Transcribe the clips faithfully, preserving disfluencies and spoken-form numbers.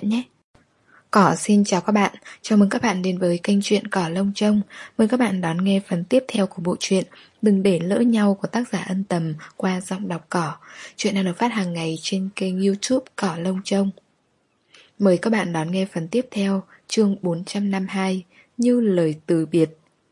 nhé. Cỏ xin chào các bạn, chào mừng các bạn đến với kênh truyện Cỏ Lông Trông. Mời các bạn đón nghe phần tiếp theo của bộ truyện Đừng để lỡ nhau của tác giả Ân Tầm qua giọng đọc Cỏ. Chuyện đang được phát hàng ngày trên kênh YouTube Cỏ Lông Trông. Mời các bạn đón nghe phần tiếp theo, chương bốn trăm năm mươi hai, Như lời từ biệt.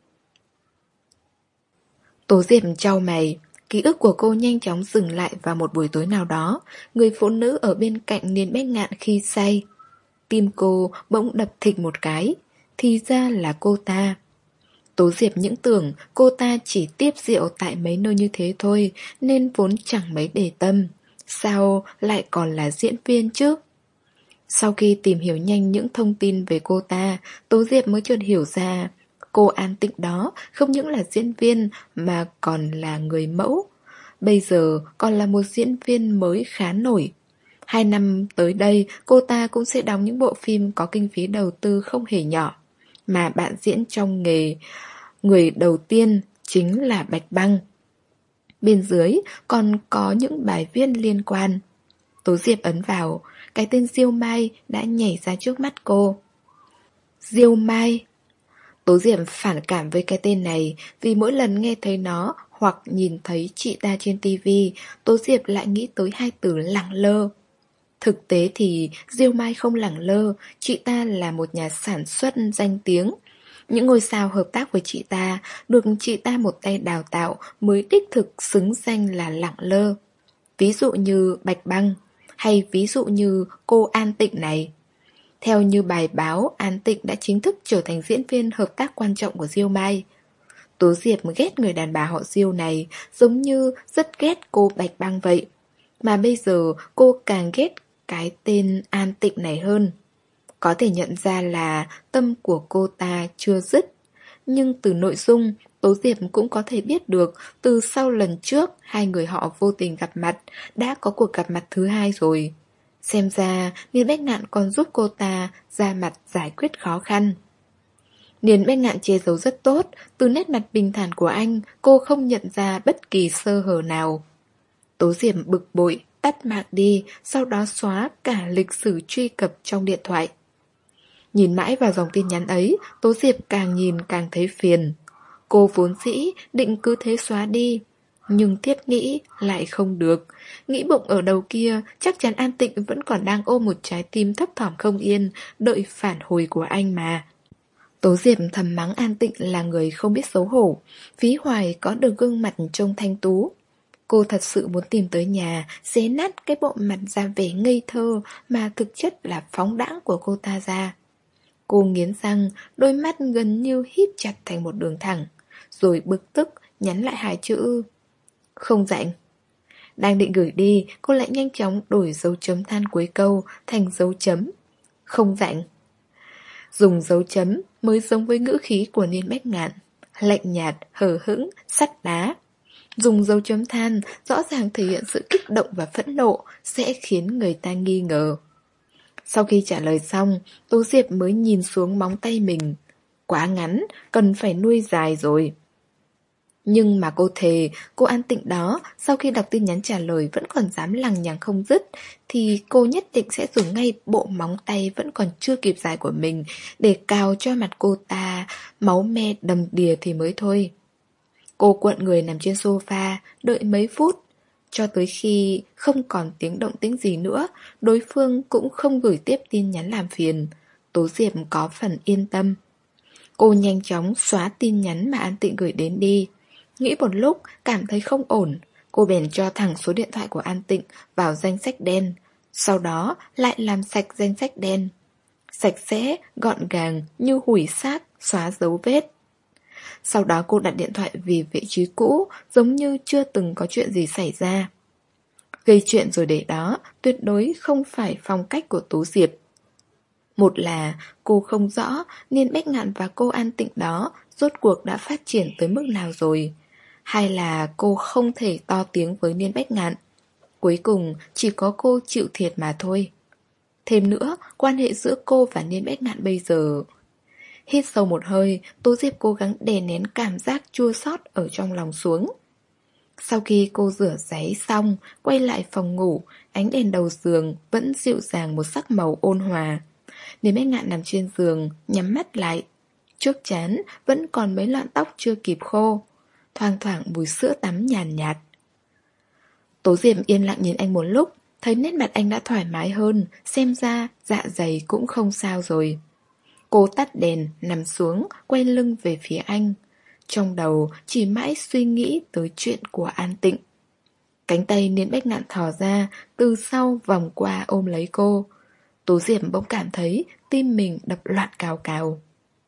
Tố Diệp chau mày, ký ức của cô nhanh chóng dừng lại vào một buổi tối nào đó, người phụ nữ ở bên cạnh Niên Bách Ngạn khi say. Tim cô bỗng đập thịch một cái, thì ra là cô ta. Tố Diệp những tưởng cô ta chỉ tiếp rượu tại mấy nơi như thế thôi, nên vốn chẳng mấy để tâm. Sao lại còn là diễn viên chứ? Sau khi tìm hiểu nhanh những thông tin về cô ta, Tố Diệp mới chợt hiểu ra, cô An Tịnh đó không những là diễn viên mà còn là người mẫu. Bây giờ còn là một diễn viên mới khá nổi. Hai năm tới đây, cô ta cũng sẽ đóng những bộ phim có kinh phí đầu tư không hề nhỏ. Mà bạn diễn trong nghề, người đầu tiên chính là Bạch Băng. Bên dưới còn có những bài viết liên quan. Tố Diệp ấn vào, cái tên Diêu Mai đã nhảy ra trước mắt cô. Diêu Mai. Tố Diệp phản cảm với cái tên này vì mỗi lần nghe thấy nó hoặc nhìn thấy chị ta trên tivi, Tố Diệp lại nghĩ tới hai từ lẳng lơ. Thực tế thì Diêu Mai không lẳng lơ, chị ta là một nhà sản xuất danh tiếng. Những ngôi sao hợp tác với chị ta được chị ta một tay đào tạo mới đích thực xứng danh là lẳng lơ. Ví dụ như Bạch Băng, hay ví dụ như cô An Tịnh này. Theo như bài báo, An Tịnh đã chính thức trở thành diễn viên hợp tác quan trọng của Diêu Mai. Tố Diệp ghét người đàn bà họ Diêu này giống như rất ghét cô Bạch Băng vậy. Mà bây giờ cô càng ghét cái tên An Tịnh này hơn. Có thể nhận ra là tâm của cô ta chưa dứt. Nhưng từ nội dung, Tố Diệp cũng có thể biết được từ sau lần trước hai người họ vô tình gặp mặt, đã có cuộc gặp mặt thứ hai rồi. Xem ra Niên Bách Ngạn còn giúp cô ta ra mặt giải quyết khó khăn. Niên Bách Ngạn che giấu rất tốt, từ nét mặt bình thản của anh, cô không nhận ra bất kỳ sơ hở nào. Tố Diệp bực bội, tắt mạng đi, sau đó xóa cả lịch sử truy cập trong điện thoại. Nhìn mãi vào dòng tin nhắn ấy, Tố Diệp càng nhìn càng thấy phiền. Cô vốn dĩ định cứ thế xóa đi, nhưng thiết nghĩ lại không được. Nghĩ bụng ở đầu kia, chắc chắn An Tịnh vẫn còn đang ôm một trái tim thấp thỏm không yên, đợi phản hồi của anh mà. Tố Diệp thầm mắng An Tịnh là người không biết xấu hổ, phí hoài có được gương mặt trông thanh tú. Cô thật sự muốn tìm tới nhà, xé nát cái bộ mặt ra vẻ ngây thơ mà thực chất là phóng đãng của cô ta ra. Cô nghiến răng, đôi mắt gần như híp chặt thành một đường thẳng, rồi bực tức nhắn lại hai chữ không rảnh. Đang định gửi đi, cô lại nhanh chóng đổi dấu chấm than cuối câu thành dấu chấm không rảnh. Dùng dấu chấm mới giống với ngữ khí của Niên Bách Ngạn, lạnh nhạt, hờ hững, sắt đá. Dùng dấu chấm than rõ ràng thể hiện sự kích động và phẫn nộ, sẽ khiến người ta nghi ngờ. Sau khi trả lời xong, Tố Diệp mới nhìn xuống móng tay mình. Quá ngắn, cần phải nuôi dài rồi. Nhưng mà cô thề, cô An Tịnh đó, sau khi đọc tin nhắn trả lời vẫn còn dám lằng nhằng không dứt, thì cô nhất định sẽ dùng ngay bộ móng tay vẫn còn chưa kịp dài của mình để cào cho mặt cô ta, máu me đầm đìa thì mới thôi. Cô cuộn người nằm trên sofa, đợi mấy phút. Cho tới khi không còn tiếng động tĩnh gì nữa, đối phương cũng không gửi tiếp tin nhắn làm phiền. Tố Diệp có phần yên tâm. Cô nhanh chóng xóa tin nhắn mà An Tịnh gửi đến đi. Nghĩ một lúc, cảm thấy không ổn. Cô bèn cho thẳng số điện thoại của An Tịnh vào danh sách đen. Sau đó lại làm sạch danh sách đen. Sạch sẽ, gọn gàng, như hủy xác, xóa dấu vết. Sau đó cô đặt điện thoại về vị trí cũ, giống như chưa từng có chuyện gì xảy ra. Gây chuyện rồi để đó, tuyệt đối không phải phong cách của Tố Diệp. Một là cô không rõ Niên Bách Ngạn và cô An Tịnh đó rốt cuộc đã phát triển tới mức nào rồi. Hai là cô không thể to tiếng với Niên Bách Ngạn. Cuối cùng chỉ có cô chịu thiệt mà thôi. Thêm nữa, quan hệ giữa cô và Niên Bách Ngạn bây giờ... Hít sâu một hơi, Tố Diệp cố gắng đè nén cảm giác chua xót ở trong lòng xuống. Sau khi cô rửa ráy xong, quay lại phòng ngủ, ánh đèn đầu giường vẫn dịu dàng một sắc màu ôn hòa. Nên Bách Ngạn nằm trên giường, nhắm mắt lại. Trước trán vẫn còn mấy lọn tóc chưa kịp khô, thoang thoảng mùi sữa tắm nhàn nhạt, nhạt. Tố Diệp yên lặng nhìn anh một lúc, thấy nét mặt anh đã thoải mái hơn, xem ra dạ dày cũng không sao rồi. Cô tắt đèn, nằm xuống, quay lưng về phía anh. Trong đầu chỉ mãi suy nghĩ tới chuyện của An Tịnh. Cánh tay Niên Bách Ngạn thò ra, từ sau vòng qua ôm lấy cô. Tố Diệp bỗng cảm thấy tim mình đập loạn cào cào.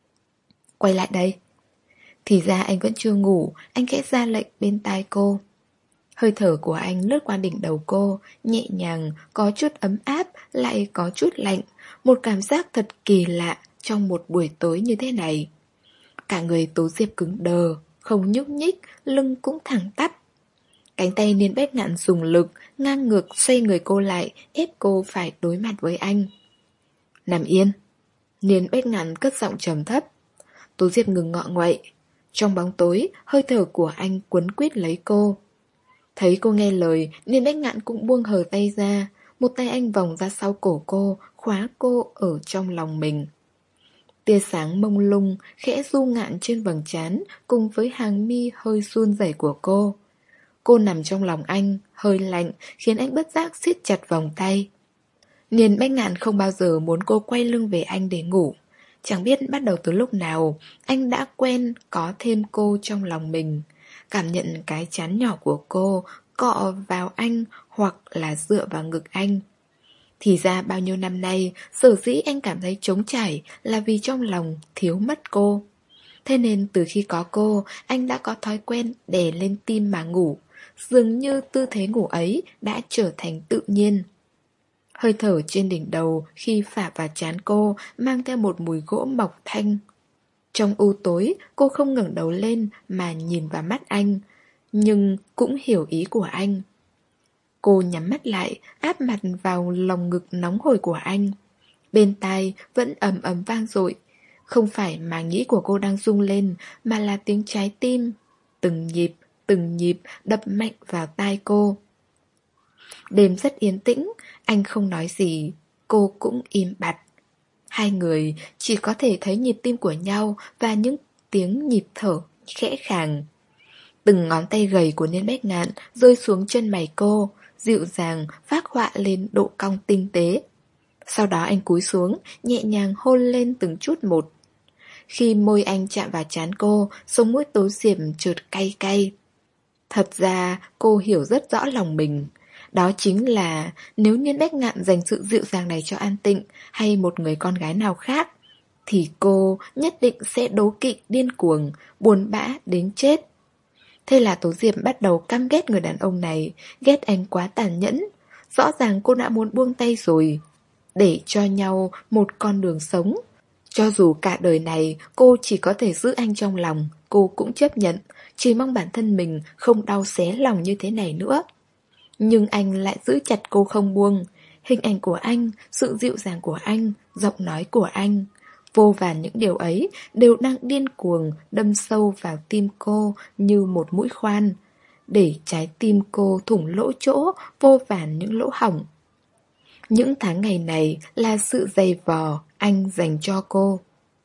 Quay lại đây. Thì ra anh vẫn chưa ngủ, anh khẽ ra lệnh bên tai cô. Hơi thở của anh lướt qua đỉnh đầu cô, nhẹ nhàng, có chút ấm áp, lại có chút lạnh. Một cảm giác thật kỳ lạ trong một buổi tối như thế này. Cả người Tố Diệp cứng đờ, không nhúc nhích, lưng cũng thẳng tắp. Cánh tay Niên Bách Ngạn dùng lực, ngang ngược xoay người cô lại, ép cô phải đối mặt với anh. Nằm yên. Niên Bách Ngạn cất giọng trầm thấp. Tố Diệp ngừng ngọ nguậy. Trong bóng tối, hơi thở của anh quấn quýt lấy cô. Thấy cô nghe lời, Niên Bách Ngạn cũng buông hờ tay ra. Một tay anh vòng ra sau cổ cô, khóa cô ở trong lòng mình. Tia sáng mông lung, khẽ du ngạn trên vầng trán, cùng với hàng mi hơi run rẩy của cô. Cô nằm trong lòng anh, hơi lạnh, khiến anh bất giác siết chặt vòng tay. Niên Bách Ngạn không bao giờ muốn cô quay lưng về anh để ngủ. Chẳng biết bắt đầu từ lúc nào, anh đã quen có thêm cô trong lòng mình. Cảm nhận cái trán nhỏ của cô cọ vào anh hoặc là dựa vào ngực anh. Thì ra bao nhiêu năm nay, sở dĩ anh cảm thấy trống trải là vì trong lòng thiếu mất cô. Thế nên từ khi có cô, anh đã có thói quen đè lên tim mà ngủ. Dường như tư thế ngủ ấy đã trở thành tự nhiên. Hơi thở trên đỉnh đầu khi phả vào trán cô mang theo một mùi gỗ mộc thanh. Trong u tối, cô không ngẩng đầu lên mà nhìn vào mắt anh, nhưng cũng hiểu ý của anh. Cô nhắm mắt lại, áp mặt vào lòng ngực nóng hổi của anh. Bên tai vẫn ầm ầm vang dội. Không phải màng nhĩ của cô đang rung lên, mà là tiếng trái tim. Từng nhịp, từng nhịp đập mạnh vào tai cô. Đêm rất yên tĩnh, anh không nói gì, cô cũng im bặt. Hai người chỉ có thể thấy nhịp tim của nhau và những tiếng nhịp thở khẽ khàng. Từng ngón tay gầy của Niên Bách Ngạn rơi xuống chân mày cô, dịu dàng phác họa lên độ cong tinh tế. Sau đó anh cúi xuống, nhẹ nhàng hôn lên từng chút một. Khi môi anh chạm vào trán cô, sống mũi Tố Diệp chợt cay cay. Thật ra cô hiểu rất rõ lòng mình. Đó chính là nếu Niên Bách Ngạn dành sự dịu dàng này cho An Tịnh hay một người con gái nào khác, thì cô nhất định sẽ đố kỵ điên cuồng, buồn bã đến chết. Thế là Tố Diệp bắt đầu căm ghét người đàn ông này, ghét anh quá tàn nhẫn. Rõ ràng cô đã muốn buông tay rồi, để cho nhau một con đường sống. Cho dù cả đời này cô chỉ có thể giữ anh trong lòng, cô cũng chấp nhận, chỉ mong bản thân mình không đau xé lòng như thế này nữa. Nhưng anh lại giữ chặt cô không buông. Hình ảnh của anh, sự dịu dàng của anh, giọng nói của anh, vô vàn những điều ấy đều đang điên cuồng đâm sâu vào tim cô như một mũi khoan, để trái tim cô thủng lỗ chỗ, vô vàn những lỗ hổng. Những tháng ngày này là sự dày vò anh dành cho cô.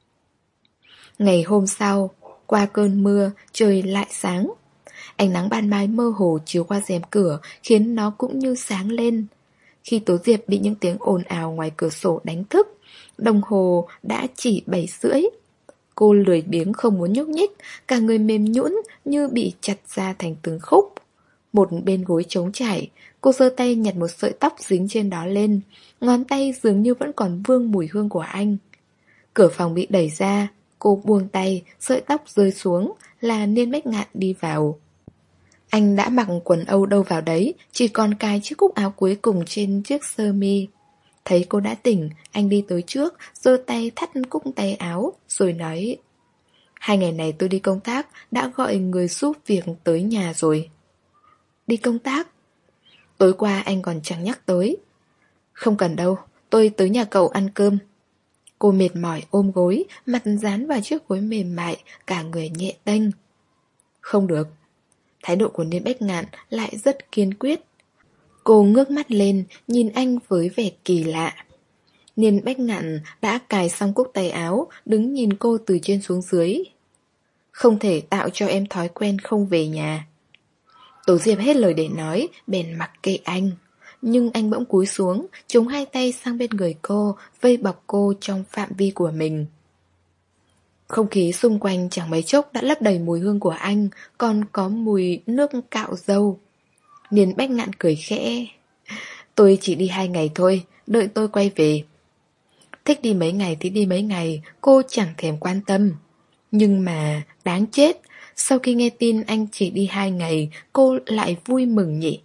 Ngày hôm sau, qua cơn mưa, trời lại sáng. Ánh nắng ban mai mơ hồ chiếu qua rèm cửa khiến nó cũng như sáng lên. Khi Tố Diệp bị những tiếng ồn ào ngoài cửa sổ đánh thức, đồng hồ đã chỉ bảy rưỡi. Cô lười biếng không muốn nhúc nhích, cả người mềm nhũn như bị chặt ra thành từng khúc. Một bên gối trống trải, cô giơ tay nhặt một sợi tóc dính trên đó lên, ngón tay dường như vẫn còn vương mùi hương của anh. Cửa phòng bị đẩy ra, cô buông tay, sợi tóc rơi xuống, là Niên Bách Ngạn đi vào. Anh đã mặc quần âu đâu vào đấy, chỉ còn cài chiếc cúc áo cuối cùng trên chiếc sơ mi. Thấy cô đã tỉnh, anh đi tới trước, giơ tay thắt cúc tay áo, rồi nói: Hai ngày này tôi đi công tác, đã gọi người giúp việc tới nhà rồi. Đi công tác? Tối qua anh còn chẳng nhắc tới. Không cần đâu, tôi tới nhà cậu ăn cơm. Cô mệt mỏi ôm gối, mặt dán vào chiếc gối mềm mại, cả người nhẹ tênh. Không được. Thái độ của Niên Bách Ngạn lại rất kiên quyết. Cô ngước mắt lên, nhìn anh với vẻ kỳ lạ. Niên Bách Ngạn đã cài xong cúc tay áo, đứng nhìn cô từ trên xuống dưới. Không thể tạo cho em thói quen không về nhà. Tố Diệp hết lời để nói, bèn mặc kệ anh. Nhưng anh bỗng cúi xuống, chống hai tay sang bên người cô, vây bọc cô trong phạm vi của mình. Không khí xung quanh chẳng mấy chốc đã lấp đầy mùi hương của anh, còn có mùi nước cạo râu. Niên Bách Ngạn cười khẽ. Tôi chỉ đi hai ngày thôi, đợi tôi quay về. Thích đi mấy ngày thì đi mấy ngày, cô chẳng thèm quan tâm. Nhưng mà đáng chết, sau khi nghe tin anh chỉ đi hai ngày, cô lại vui mừng nhỉ.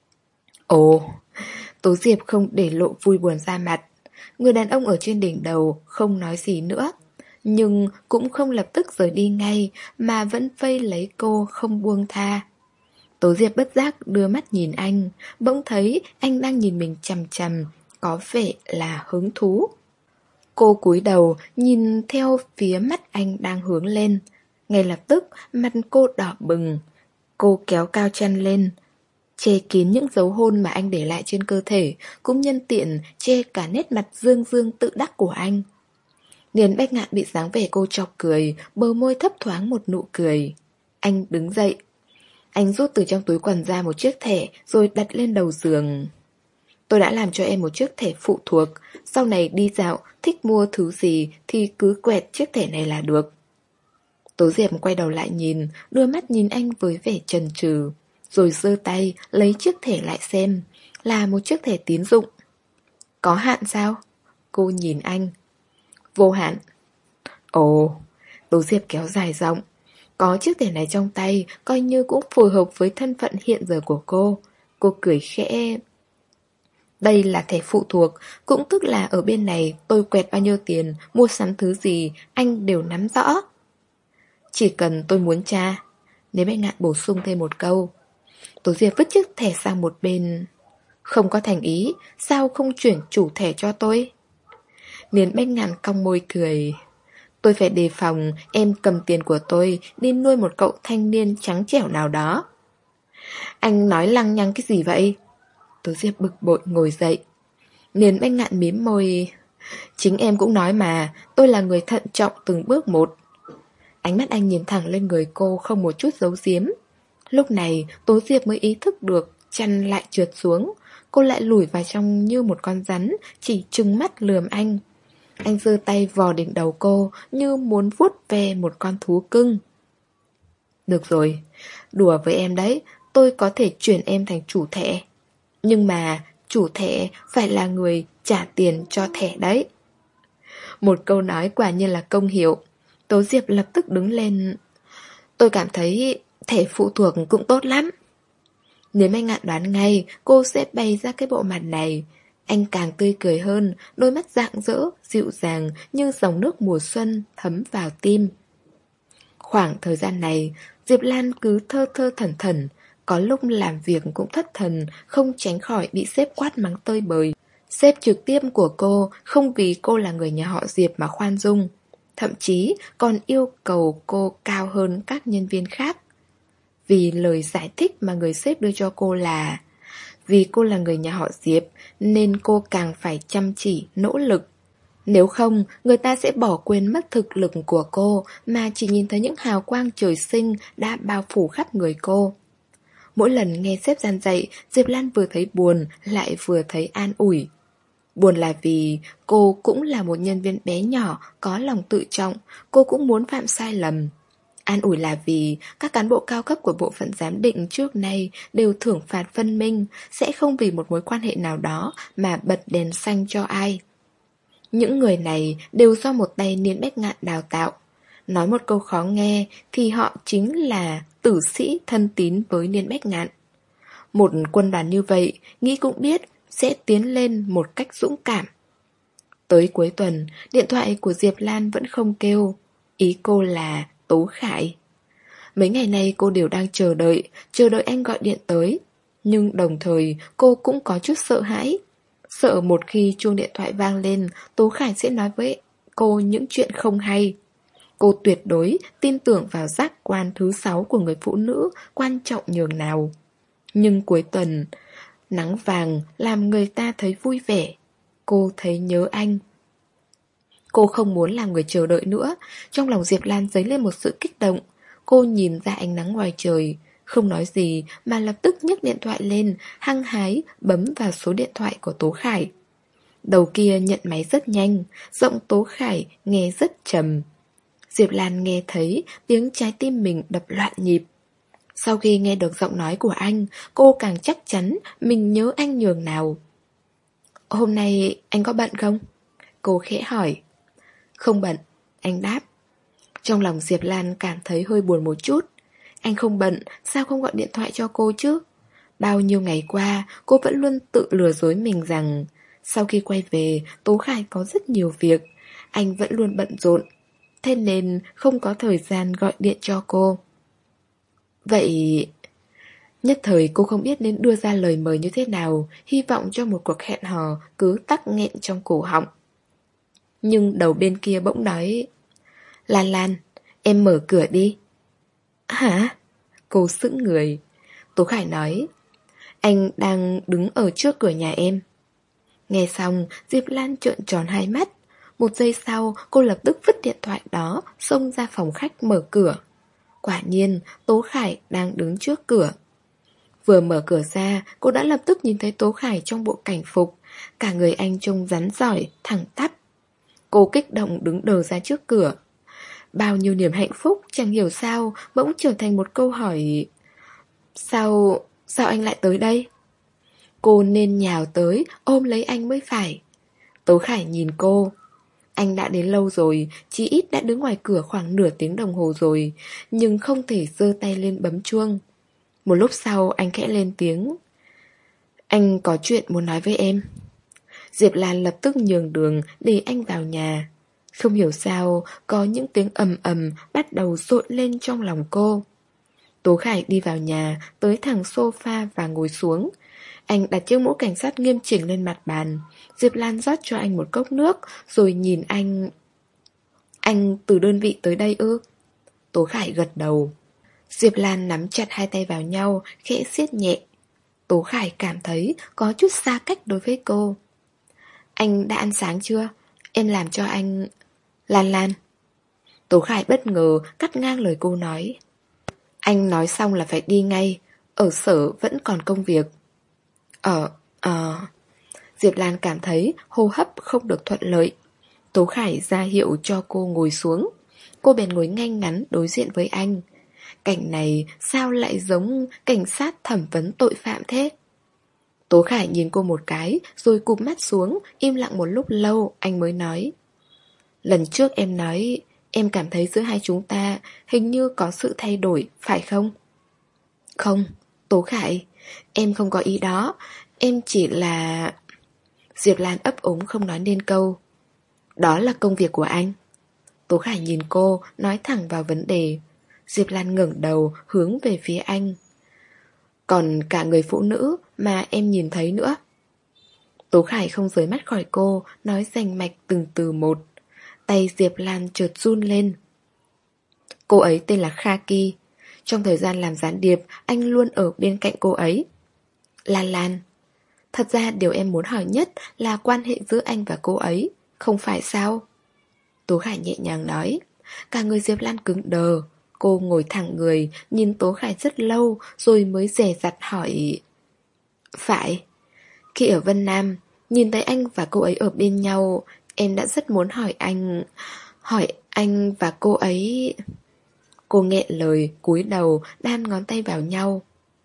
Ồ, Tố Diệp không để lộ vui buồn ra mặt. Người đàn ông ở trên đỉnh đầu không nói gì nữa, nhưng cũng không lập tức rời đi ngay, mà vẫn vây lấy cô không buông tha. Tố Diệp bất giác đưa mắt nhìn anh, bỗng thấy anh đang nhìn mình chằm chằm, có vẻ là hứng thú. Cô cúi đầu nhìn theo phía mắt anh đang hướng lên. Ngay lập tức mặt cô đỏ bừng. Cô kéo cao chân lên, che kín những dấu hôn mà anh để lại trên cơ thể, cũng nhân tiện che cả nét mặt dương dương tự đắc của anh. Niên Bách Ngạn bị dáng vẻ cô chọc cười, bờ môi thấp thoáng một nụ cười. Anh đứng dậy. Anh rút từ trong túi quần ra một chiếc thẻ rồi đặt lên đầu giường. Tôi đã làm cho em một chiếc thẻ phụ thuộc. Sau này đi dạo, thích mua thứ gì thì cứ quẹt chiếc thẻ này là được. Tố Diệp quay đầu lại nhìn, đưa mắt nhìn anh với vẻ chần chừ, rồi giơ tay lấy chiếc thẻ lại xem. Là một chiếc thẻ tín dụng. Có hạn sao? Cô nhìn anh. Vô hạn. Ồ, Tố Diệp kéo dài giọng. Có chiếc thẻ này trong tay, coi như cũng phù hợp với thân phận hiện giờ của cô. Cô cười khẽ. Đây là thẻ phụ thuộc, cũng tức là ở bên này tôi quẹt bao nhiêu tiền, mua sắm thứ gì, anh đều nắm rõ. Chỉ cần tôi muốn tra. Nếu Bách Ngạn bổ sung thêm một câu. Tố Diệp vứt chiếc thẻ sang một bên. Không có thành ý, sao không chuyển chủ thẻ cho tôi? Niên Bách Ngạn cong môi cười. Tôi phải đề phòng em cầm tiền của tôi đi nuôi một cậu thanh niên trắng trẻo nào đó. Anh nói lăng nhăng cái gì vậy? Tố Diệp bực bội ngồi dậy. Niên Bách Ngạn mím môi. Chính em cũng nói mà, tôi là người thận trọng từng bước một. Ánh mắt anh nhìn thẳng lên người cô không một chút giấu giếm. Lúc này Tố Diệp mới ý thức được chăn lại trượt xuống. Cô lại lủi vào trong như một con rắn, chỉ trừng mắt lườm anh. Anh giơ tay vò đỉnh đầu cô như muốn vuốt ve một con thú cưng. Được rồi, đùa với em đấy, tôi có thể chuyển em thành chủ thẻ. Nhưng mà chủ thẻ phải là người trả tiền cho thẻ đấy. Một câu nói quả nhiên là công hiệu. Tố Diệp lập tức đứng lên. Tôi cảm thấy thẻ phụ thuộc cũng tốt lắm. Nếu Bách Ngạn đoán ngay cô sẽ bày ra cái bộ mặt này. Anh càng tươi cười hơn, đôi mắt rạng rỡ, dịu dàng như dòng nước mùa xuân thấm vào tim. Khoảng thời gian này, Diệp Lan cứ thơ thơ thẩn thẩn, có lúc làm việc cũng thất thần, không tránh khỏi bị sếp quát mắng tơi bời. Sếp trực tiếp của cô không vì cô là người nhà họ Diệp mà khoan dung, thậm chí còn yêu cầu cô cao hơn các nhân viên khác. Vì lời giải thích mà người sếp đưa cho cô là vì cô là người nhà họ Diệp nên cô càng phải chăm chỉ, nỗ lực. Nếu không, người ta sẽ bỏ quên mất thực lực của cô mà chỉ nhìn thấy những hào quang trời sinh đã bao phủ khắp người cô. Mỗi lần nghe sếp gian dạy, Diệp Lan vừa thấy buồn lại vừa thấy an ủi. Buồn là vì cô cũng là một nhân viên bé nhỏ, có lòng tự trọng, cô cũng muốn phạm sai lầm. An ủi là vì các cán bộ cao cấp của bộ phận giám định trước nay đều thưởng phạt phân minh, sẽ không vì một mối quan hệ nào đó mà bật đèn xanh cho ai. Những người này đều do một tay Niên Bách Ngạn đào tạo. Nói một câu khó nghe thì họ chính là tử sĩ thân tín với Niên Bách Ngạn. Một quân đoàn như vậy, nghĩ cũng biết, sẽ tiến lên một cách dũng cảm. Tới cuối tuần, điện thoại của Diệp Lan vẫn không kêu. Ý cô là Tố Khải. Mấy ngày nay cô đều đang chờ đợi, chờ đợi anh gọi điện tới. Nhưng đồng thời cô cũng có chút sợ hãi. Sợ một khi chuông điện thoại vang lên, Tố Khải sẽ nói với cô những chuyện không hay. Cô tuyệt đối tin tưởng vào giác quan thứ sáu của người phụ nữ quan trọng nhường nào. Nhưng cuối tuần, nắng vàng làm người ta thấy vui vẻ. Cô thấy nhớ anh. Cô không muốn làm người chờ đợi nữa. Trong lòng Diệp Lan dấy lên một sự kích động. Cô nhìn ra ánh nắng ngoài trời, không nói gì mà lập tức nhấc điện thoại lên, hăng hái bấm vào số điện thoại của Tố Khải. Đầu kia nhận máy rất nhanh, giọng Tố Khải nghe rất trầm. Diệp Lan nghe thấy tiếng trái tim mình đập loạn nhịp. Sau khi nghe được giọng nói của anh, cô càng chắc chắn mình nhớ anh nhường nào. Hôm nay anh có bận không? Cô khẽ hỏi. Không bận, anh đáp. Trong lòng Diệp Lan cảm thấy hơi buồn một chút. Anh không bận, sao không gọi điện thoại cho cô chứ? Bao nhiêu ngày qua, cô vẫn luôn tự lừa dối mình rằng sau khi quay về, Tố Khải có rất nhiều việc. Anh vẫn luôn bận rộn, thế nên không có thời gian gọi điện cho cô. Vậy... Nhất thời cô không biết nên đưa ra lời mời như thế nào, hy vọng cho một cuộc hẹn hò cứ tắc nghẹn trong cổ họng. Nhưng đầu bên kia bỗng nói: Lan Lan, em mở cửa đi. Hả? Cô sững người. Tố Khải nói: Anh đang đứng ở trước cửa nhà em. Nghe xong, Diệp Lan trợn tròn hai mắt. Một giây sau, cô lập tức vứt điện thoại đó, xông ra phòng khách mở cửa. Quả nhiên, Tố Khải đang đứng trước cửa. Vừa mở cửa ra, cô đã lập tức nhìn thấy Tố Khải trong bộ cảnh phục. Cả người anh trông rắn giỏi, thẳng tắp. Cô kích động đứng đờ ra trước cửa. Bao nhiêu niềm hạnh phúc chẳng hiểu sao bỗng trở thành một câu hỏi. Sao, sao anh lại tới đây? Cô nên nhào tới ôm lấy anh mới phải. Tố Khải nhìn cô. Anh đã đến lâu rồi, chỉ ít đã đứng ngoài cửa khoảng nửa tiếng đồng hồ rồi, nhưng không thể giơ tay lên bấm chuông. Một lúc sau anh khẽ lên tiếng. Anh có chuyện muốn nói với em. Diệp Lan lập tức nhường đường để anh vào nhà. Không hiểu sao có những tiếng ầm ầm bắt đầu dội lên trong lòng cô. Tố Khải đi vào nhà, tới thẳng sofa và ngồi xuống. Anh đặt chiếc mũ cảnh sát nghiêm chỉnh lên mặt bàn. Diệp Lan rót cho anh một cốc nước, rồi nhìn anh. Anh từ đơn vị tới đây ư? Tố Khải gật đầu. Diệp Lan nắm chặt hai tay vào nhau, khẽ siết nhẹ. Tố Khải cảm thấy có chút xa cách đối với cô. Anh đã ăn sáng chưa? Em làm cho anh... Lan Lan. Tố Khải bất ngờ cắt ngang lời cô nói. Anh nói xong là phải đi ngay. Ở sở vẫn còn công việc. Ờ, ờ... Diệp Lan cảm thấy hô hấp không được thuận lợi. Tố Khải ra hiệu cho cô ngồi xuống. Cô bèn ngồi ngay ngắn đối diện với anh. Cảnh này sao lại giống cảnh sát thẩm vấn tội phạm thế? Tố Khải nhìn cô một cái, rồi cụp mắt xuống, im lặng một lúc lâu, anh mới nói. Lần trước em nói, em cảm thấy giữa hai chúng ta hình như có sự thay đổi, phải không? Không, Tố Khải, em không có ý đó, em chỉ là... Diệp Lan ấp úng không nói nên câu. Đó là công việc của anh. Tố Khải nhìn cô, nói thẳng vào vấn đề. Diệp Lan ngẩng đầu, hướng về phía anh. Còn cả người phụ nữ mà em nhìn thấy nữa. Tố Khải không rời mắt khỏi cô, nói rành mạch từng từ một. Tay Diệp Lan chợt run lên. Cô ấy tên là Khaki. Trong thời gian làm gián điệp, anh luôn ở bên cạnh cô ấy. Lan Lan. Thật ra điều em muốn hỏi nhất là quan hệ giữa anh và cô ấy, không phải sao? Tố Khải nhẹ nhàng nói. Cả người Diệp Lan cứng đờ. Cô ngồi thẳng người, nhìn Tố Khải rất lâu, rồi mới dè dặt hỏi. Phải. Khi ở Vân Nam, nhìn thấy anh và cô ấy ở bên nhau, em đã rất muốn hỏi anh... Hỏi anh và cô ấy... Cô nghẹn lời, cúi đầu, đan ngón tay vào nhau.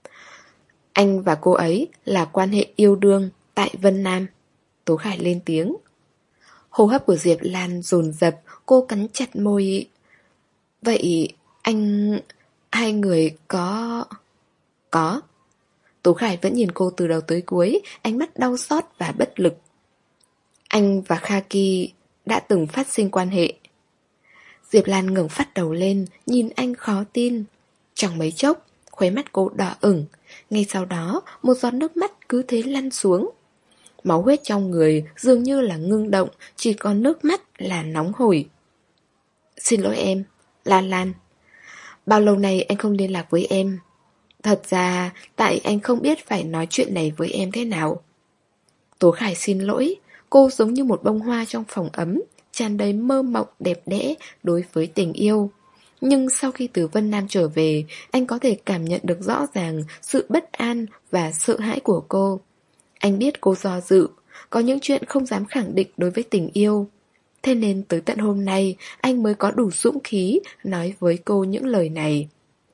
Anh và cô ấy là quan hệ yêu đương tại Vân Nam. Tố Khải lên tiếng. Hô hấp của Diệp Lan dồn dập, cô cắn chặt môi. Vậy anh... Hai người có... Có. Tố Khải vẫn nhìn cô từ đầu tới cuối, ánh mắt đau xót và bất lực. Anh và Khaki đã từng phát sinh quan hệ. Diệp Lan ngẩng phát đầu lên, nhìn anh khó tin. Chẳng mấy chốc, khóe mắt cô đỏ ửng. Ngay sau đó, một giọt nước mắt cứ thế lăn xuống. Máu huyết trong người dường như là ngưng động, chỉ còn nước mắt là nóng hổi. Xin lỗi em, Lan Lan. Bao lâu nay anh không liên lạc với em. Thật ra, tại anh không biết phải nói chuyện này với em thế nào. Tố Khải xin lỗi. Cô giống như một bông hoa trong phòng ấm, tràn đầy mơ mộng đẹp đẽ đối với tình yêu. Nhưng sau khi từ Vân Nam trở về, anh có thể cảm nhận được rõ ràng sự bất an và sợ hãi của cô. Anh biết cô do dự, có những chuyện không dám khẳng định đối với tình yêu. Thế nên tới tận hôm nay, anh mới có đủ dũng khí nói với cô những lời này.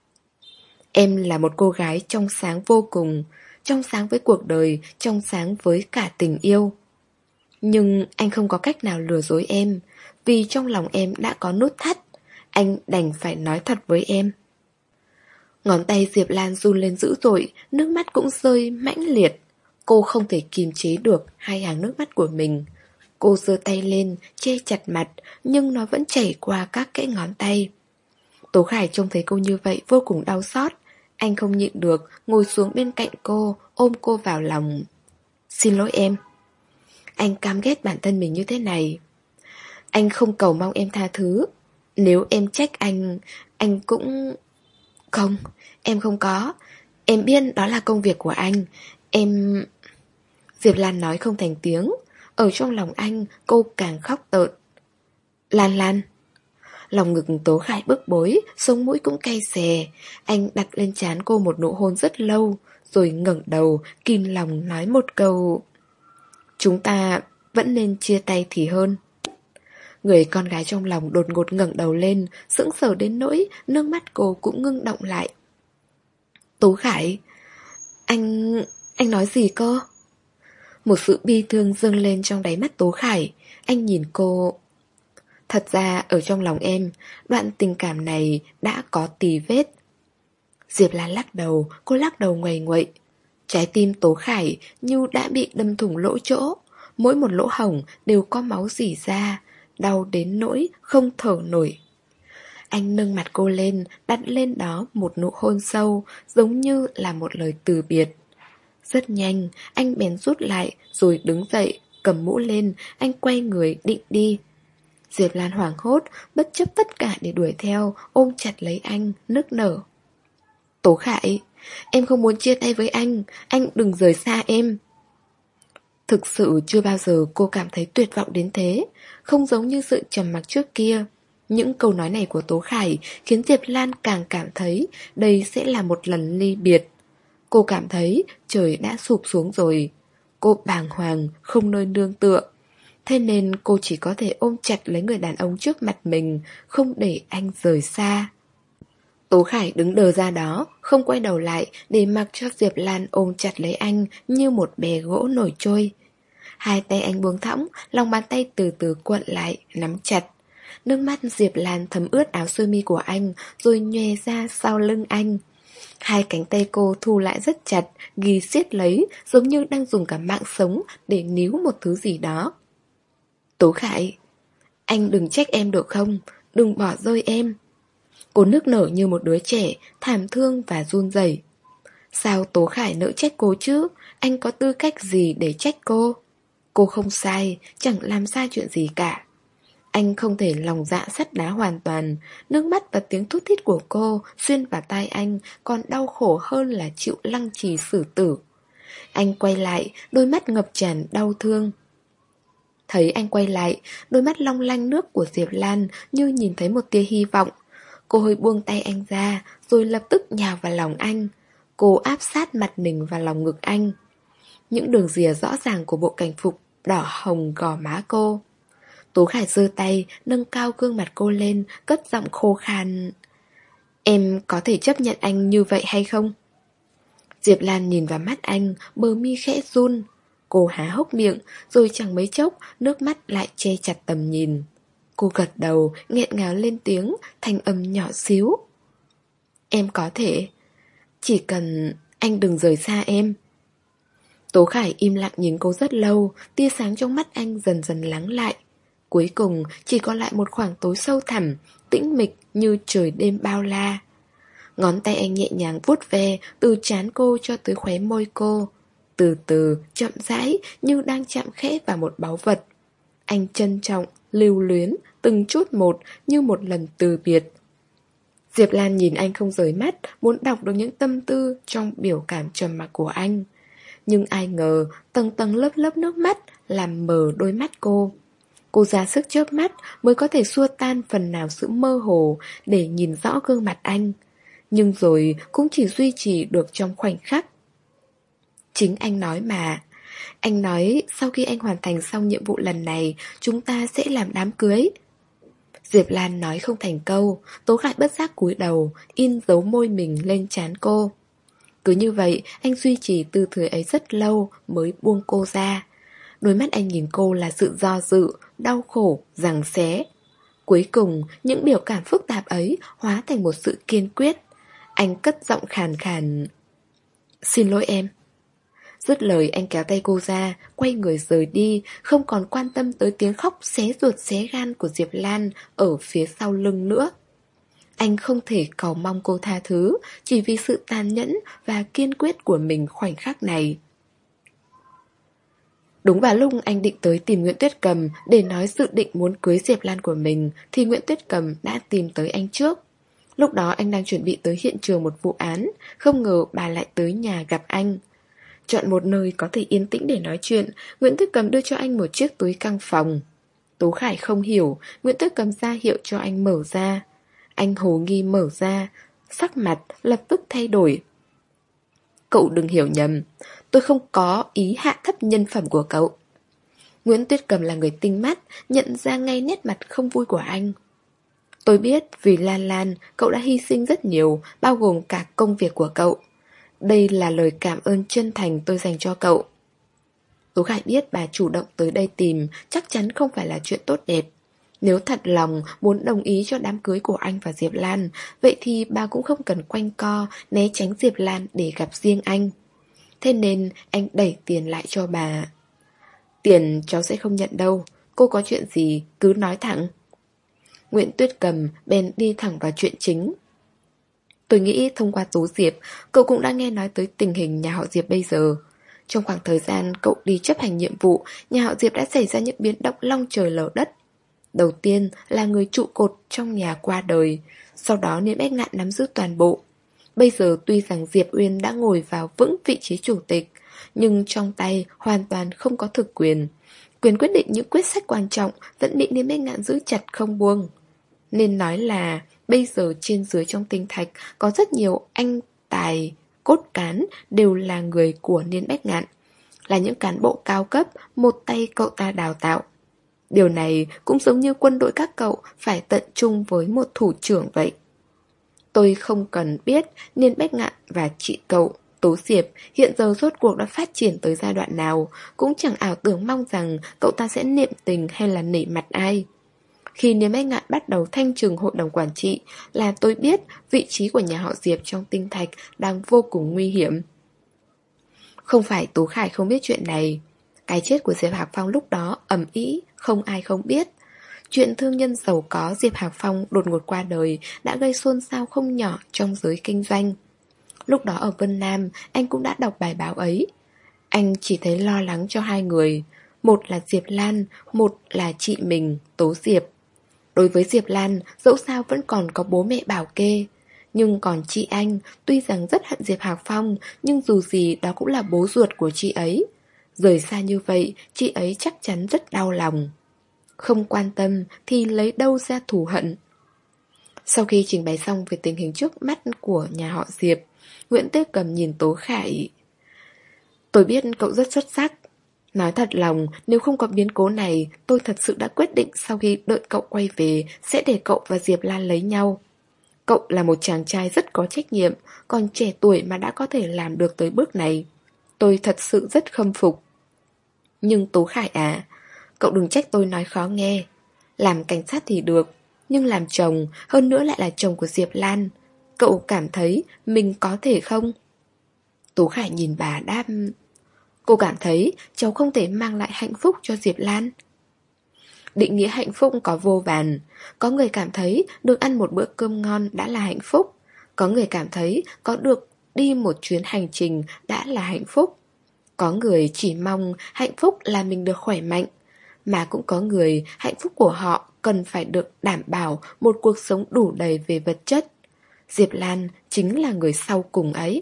Em là một cô gái trong sáng vô cùng, trong sáng với cuộc đời, trong sáng với cả tình yêu. Nhưng anh không có cách nào lừa dối em, vì trong lòng em đã có nút thắt. Anh đành phải nói thật với em. Ngón tay Diệp Lan run lên dữ dội, nước mắt cũng rơi mãnh liệt. Cô không thể kiềm chế được hai hàng nước mắt của mình. Cô giơ tay lên, che chặt mặt, nhưng nó vẫn chảy qua các kẽ ngón tay. Tố Khải trông thấy cô như vậy vô cùng đau xót. Anh không nhịn được, ngồi xuống bên cạnh cô, ôm cô vào lòng. Xin lỗi em. Anh căm ghét bản thân mình như thế này. Anh không cầu mong em tha thứ. Nếu em trách anh, anh cũng... Không, em không có. Em biết đó là công việc của anh. Em... Diệp Lan nói không thành tiếng. Ở trong lòng anh, cô càng khóc tợn. Lan Lan. Lòng ngực Tố Khải bức bối, sống mũi cũng cay xè. Anh đặt lên trán cô một nụ hôn rất lâu, rồi ngẩng đầu, kìm lòng nói một câu. Chúng ta vẫn nên chia tay thì hơn. Người con gái trong lòng đột ngột ngẩng đầu lên, sững sờ đến nỗi nước mắt cô cũng ngưng động lại. Tố Khải, anh... anh nói gì cơ? Một sự bi thương dâng lên trong đáy mắt Tố Khải. Anh nhìn cô. Thật ra ở trong lòng em, đoạn tình cảm này đã có tì vết. Diệp Lan lắc đầu, cô lắc đầu nguầy nguậy. Trái tim Tố Khải như đã bị đâm thủng lỗ chỗ. Mỗi một lỗ hổng đều có máu rỉ ra, đau đến nỗi không thở nổi. Anh nâng mặt cô lên, đặt lên đó một nụ hôn sâu, giống như là một lời từ biệt. Rất nhanh, anh bèn rút lại, rồi đứng dậy, cầm mũ lên, anh quay người định đi. Diệp Lan hoảng hốt, bất chấp tất cả để đuổi theo, ôm chặt lấy anh, nức nở. Tố Khải, em không muốn chia tay với anh, anh đừng rời xa em. Thực sự chưa bao giờ cô cảm thấy tuyệt vọng đến thế, không giống như sự trầm mặc trước kia. Những câu nói này của Tố Khải khiến Diệp Lan càng cảm thấy đây sẽ là một lần ly biệt. Cô cảm thấy trời đã sụp xuống rồi. Cô bàng hoàng, không nơi nương tựa. Thế nên cô chỉ có thể ôm chặt lấy người đàn ông trước mặt mình, không để anh rời xa. Tố Khải đứng đờ ra đó, không quay đầu lại để mặc cho Diệp Lan ôm chặt lấy anh như một bè gỗ nổi trôi. Hai tay anh buông thõng, lòng bàn tay từ từ cuộn lại, nắm chặt. Nước mắt Diệp Lan thấm ướt áo sơ mi của anh, rồi nhòe ra sau lưng anh. Hai cánh tay cô thu lại rất chặt, ghi siết lấy, giống như đang dùng cả mạng sống để níu một thứ gì đó. Tố Khải, anh đừng trách em được không? Đừng bỏ rơi em. Cô nức nở như một đứa trẻ, thảm thương và run rẩy. Sao Tố Khải nỡ trách cô chứ? Anh có tư cách gì để trách cô? Cô không sai, chẳng làm sai chuyện gì cả. Anh không thể lòng dạ sắt đá hoàn toàn. Nước mắt và tiếng thút thít của cô xuyên vào tai anh còn đau khổ hơn là chịu lăng trì xử tử. Anh quay lại, đôi mắt ngập tràn đau thương. Thấy anh quay lại, đôi mắt long lanh nước của Diệp Lan như nhìn thấy một tia hy vọng. Cô hơi buông tay anh ra, rồi lập tức nhào vào lòng anh. Cô áp sát mặt mình vào lòng ngực anh. Những đường rìa rõ ràng của bộ cảnh phục đỏ hồng gò má cô. Tố Khải giơ tay, nâng cao gương mặt cô lên, cất giọng khô khan. Em có thể chấp nhận anh như vậy hay không? Diệp Lan nhìn vào mắt anh, bờ mi khẽ run. Cô há hốc miệng, rồi chẳng mấy chốc, nước mắt lại che chặt tầm nhìn. Cô gật đầu, nghẹn ngào lên tiếng, thanh âm nhỏ xíu. Em có thể. Chỉ cần anh đừng rời xa em. Tố Khải im lặng nhìn cô rất lâu, tia sáng trong mắt anh dần dần lắng lại. Cuối cùng chỉ còn lại một khoảng tối sâu thẳm, tĩnh mịch như trời đêm bao la. Ngón tay anh nhẹ nhàng vuốt ve từ trán cô cho tới khóe môi cô. Từ từ, chậm rãi, như đang chạm khẽ vào một báu vật. Anh trân trọng, lưu luyến, từng chút một như một lần từ biệt. Diệp Lan nhìn anh không rời mắt, muốn đọc được những tâm tư trong biểu cảm trầm mặc của anh. Nhưng ai ngờ, tầng tầng lớp lớp nước mắt làm mờ đôi mắt cô. Cô ra sức chớp mắt mới có thể xua tan phần nào sự mơ hồ để nhìn rõ gương mặt anh. Nhưng rồi cũng chỉ duy trì được trong khoảnh khắc. Chính anh nói mà. Anh nói sau khi anh hoàn thành xong nhiệm vụ lần này, chúng ta sẽ làm đám cưới. Diệp Lan nói không thành câu, Tố Khải bất giác cúi đầu, in dấu môi mình lên trán cô. Cứ như vậy, anh duy trì tư thế ấy rất lâu mới buông cô ra. Đôi mắt anh nhìn cô là sự do dự, đau khổ, giằng xé. Cuối cùng, những biểu cảm phức tạp ấy hóa thành một sự kiên quyết. Anh cất giọng khàn khàn. Xin lỗi em. Dứt lời anh kéo tay cô ra, quay người rời đi, không còn quan tâm tới tiếng khóc xé ruột xé gan của Diệp Lan ở phía sau lưng nữa. Anh không thể cầu mong cô tha thứ, chỉ vì sự tàn nhẫn và kiên quyết của mình khoảnh khắc này. Đúng vào lúc anh định tới tìm Nguyễn Tuyết Cầm để nói dự định muốn cưới Diệp Lan của mình, thì Nguyễn Tuyết Cầm đã tìm tới anh trước. Lúc đó anh đang chuẩn bị tới hiện trường một vụ án, không ngờ bà lại tới nhà gặp anh. Chọn một nơi có thể yên tĩnh để nói chuyện, Nguyễn Tuyết Cầm đưa cho anh một chiếc túi căng phòng. Tố Khải không hiểu, Nguyễn Tuyết Cầm ra hiệu cho anh mở ra. Anh hồ nghi mở ra, sắc mặt lập tức thay đổi. Cậu đừng hiểu nhầm, tôi không có ý hạ thấp nhân phẩm của cậu. Nguyễn Tuyết Cầm là người tinh mắt, nhận ra ngay nét mặt không vui của anh. Tôi biết vì Lan Lan, cậu đã hy sinh rất nhiều, bao gồm cả công việc của cậu. Đây là lời cảm ơn chân thành tôi dành cho cậu. Tố Khải biết bà chủ động tới đây tìm chắc chắn không phải là chuyện tốt đẹp. Nếu thật lòng muốn đồng ý cho đám cưới của anh và Diệp Lan, vậy thì bà cũng không cần quanh co né tránh Diệp Lan để gặp riêng anh. Thế nên anh đẩy tiền lại cho bà. Tiền cháu sẽ không nhận đâu, cô có chuyện gì cứ nói thẳng. Nguyễn Tuyết Cầm bèn đi thẳng vào chuyện chính. Tôi nghĩ thông qua Tố Diệp, cậu cũng đã nghe nói tới tình hình nhà họ Diệp bây giờ. Trong khoảng thời gian cậu đi chấp hành nhiệm vụ, nhà họ Diệp đã xảy ra những biến động long trời lở đất. Đầu tiên là người trụ cột trong nhà qua đời, sau đó Niên Bách Ngạn nắm giữ toàn bộ. Bây giờ tuy rằng Diệp Uyên đã ngồi vào vững vị trí chủ tịch, nhưng trong tay hoàn toàn không có thực quyền. Quyền quyết định những quyết sách quan trọng vẫn bị Niên Bách Ngạn giữ chặt không buông. Nên nói là bây giờ trên dưới trong Tinh Thạch có rất nhiều anh tài, cốt cán đều là người của Niên Bách Ngạn, là những cán bộ cao cấp một tay cậu ta đào tạo. Điều này cũng giống như quân đội các cậu phải tận chung với một thủ trưởng vậy. Tôi không cần biết Niên Bách Ngạn và chị cậu, Tố Diệp, hiện giờ rốt cuộc đã phát triển tới giai đoạn nào, cũng chẳng ảo tưởng mong rằng cậu ta sẽ niệm tình hay là nể mặt ai. Khi Niên Bách Ngạn bắt đầu thanh trừng hội đồng quản trị là tôi biết vị trí của nhà họ Diệp trong Tinh Thạch đang vô cùng nguy hiểm. Không phải Tố Khải không biết chuyện này. Cái chết của Diệp Hạc Phong lúc đó ầm ĩ, không ai không biết. Chuyện thương nhân giàu có Diệp Hạc Phong đột ngột qua đời đã gây xôn xao không nhỏ trong giới kinh doanh. Lúc đó ở Vân Nam, anh cũng đã đọc bài báo ấy. Anh chỉ thấy lo lắng cho hai người. Một là Diệp Lan, một là chị mình, Tố Diệp. Đối với Diệp Lan, dẫu sao vẫn còn có bố mẹ bảo kê. Nhưng còn chị anh, tuy rằng rất hận Diệp Hạc Phong, nhưng dù gì đó cũng là bố ruột của chị ấy. Rời xa như vậy, chị ấy chắc chắn rất đau lòng. Không quan tâm thì lấy đâu ra thù hận. Sau khi trình bày xong về tình hình trước mắt của nhà họ Diệp, Nguyễn Tuyết Cầm nhìn Tố Khải. Tôi biết cậu rất xuất sắc. Nói thật lòng, nếu không có biến cố này, tôi thật sự đã quyết định sau khi đợi cậu quay về sẽ để cậu và Diệp Lan lấy nhau. Cậu là một chàng trai rất có trách nhiệm, còn trẻ tuổi mà đã có thể làm được tới bước này. Tôi thật sự rất khâm phục. Nhưng Tố Khải à, cậu đừng trách tôi nói khó nghe. Làm cảnh sát thì được, nhưng làm chồng, hơn nữa lại là chồng của Diệp Lan, cậu cảm thấy mình có thể không? Tố Khải nhìn bà đáp. Cô cảm thấy cháu không thể mang lại hạnh phúc cho Diệp Lan. Định nghĩa hạnh phúc có vô vàn. Có người cảm thấy được ăn một bữa cơm ngon đã là hạnh phúc. Có người cảm thấy có được đi một chuyến hành trình đã là hạnh phúc. Có người chỉ mong hạnh phúc là mình được khỏe mạnh. Mà cũng có người hạnh phúc của họ cần phải được đảm bảo một cuộc sống đủ đầy về vật chất. Diệp Lan chính là người sau cùng ấy.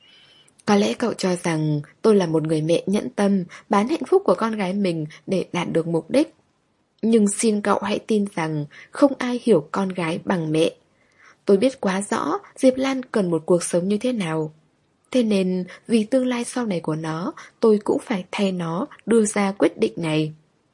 Có lẽ cậu cho rằng tôi là một người mẹ nhẫn tâm bán hạnh phúc của con gái mình để đạt được mục đích. Nhưng xin cậu hãy tin rằng không ai hiểu con gái bằng mẹ. Tôi biết quá rõ Diệp Lan cần một cuộc sống như thế nào. Thế nên vì tương lai sau này của nó, tôi cũng phải thay nó đưa ra quyết định này.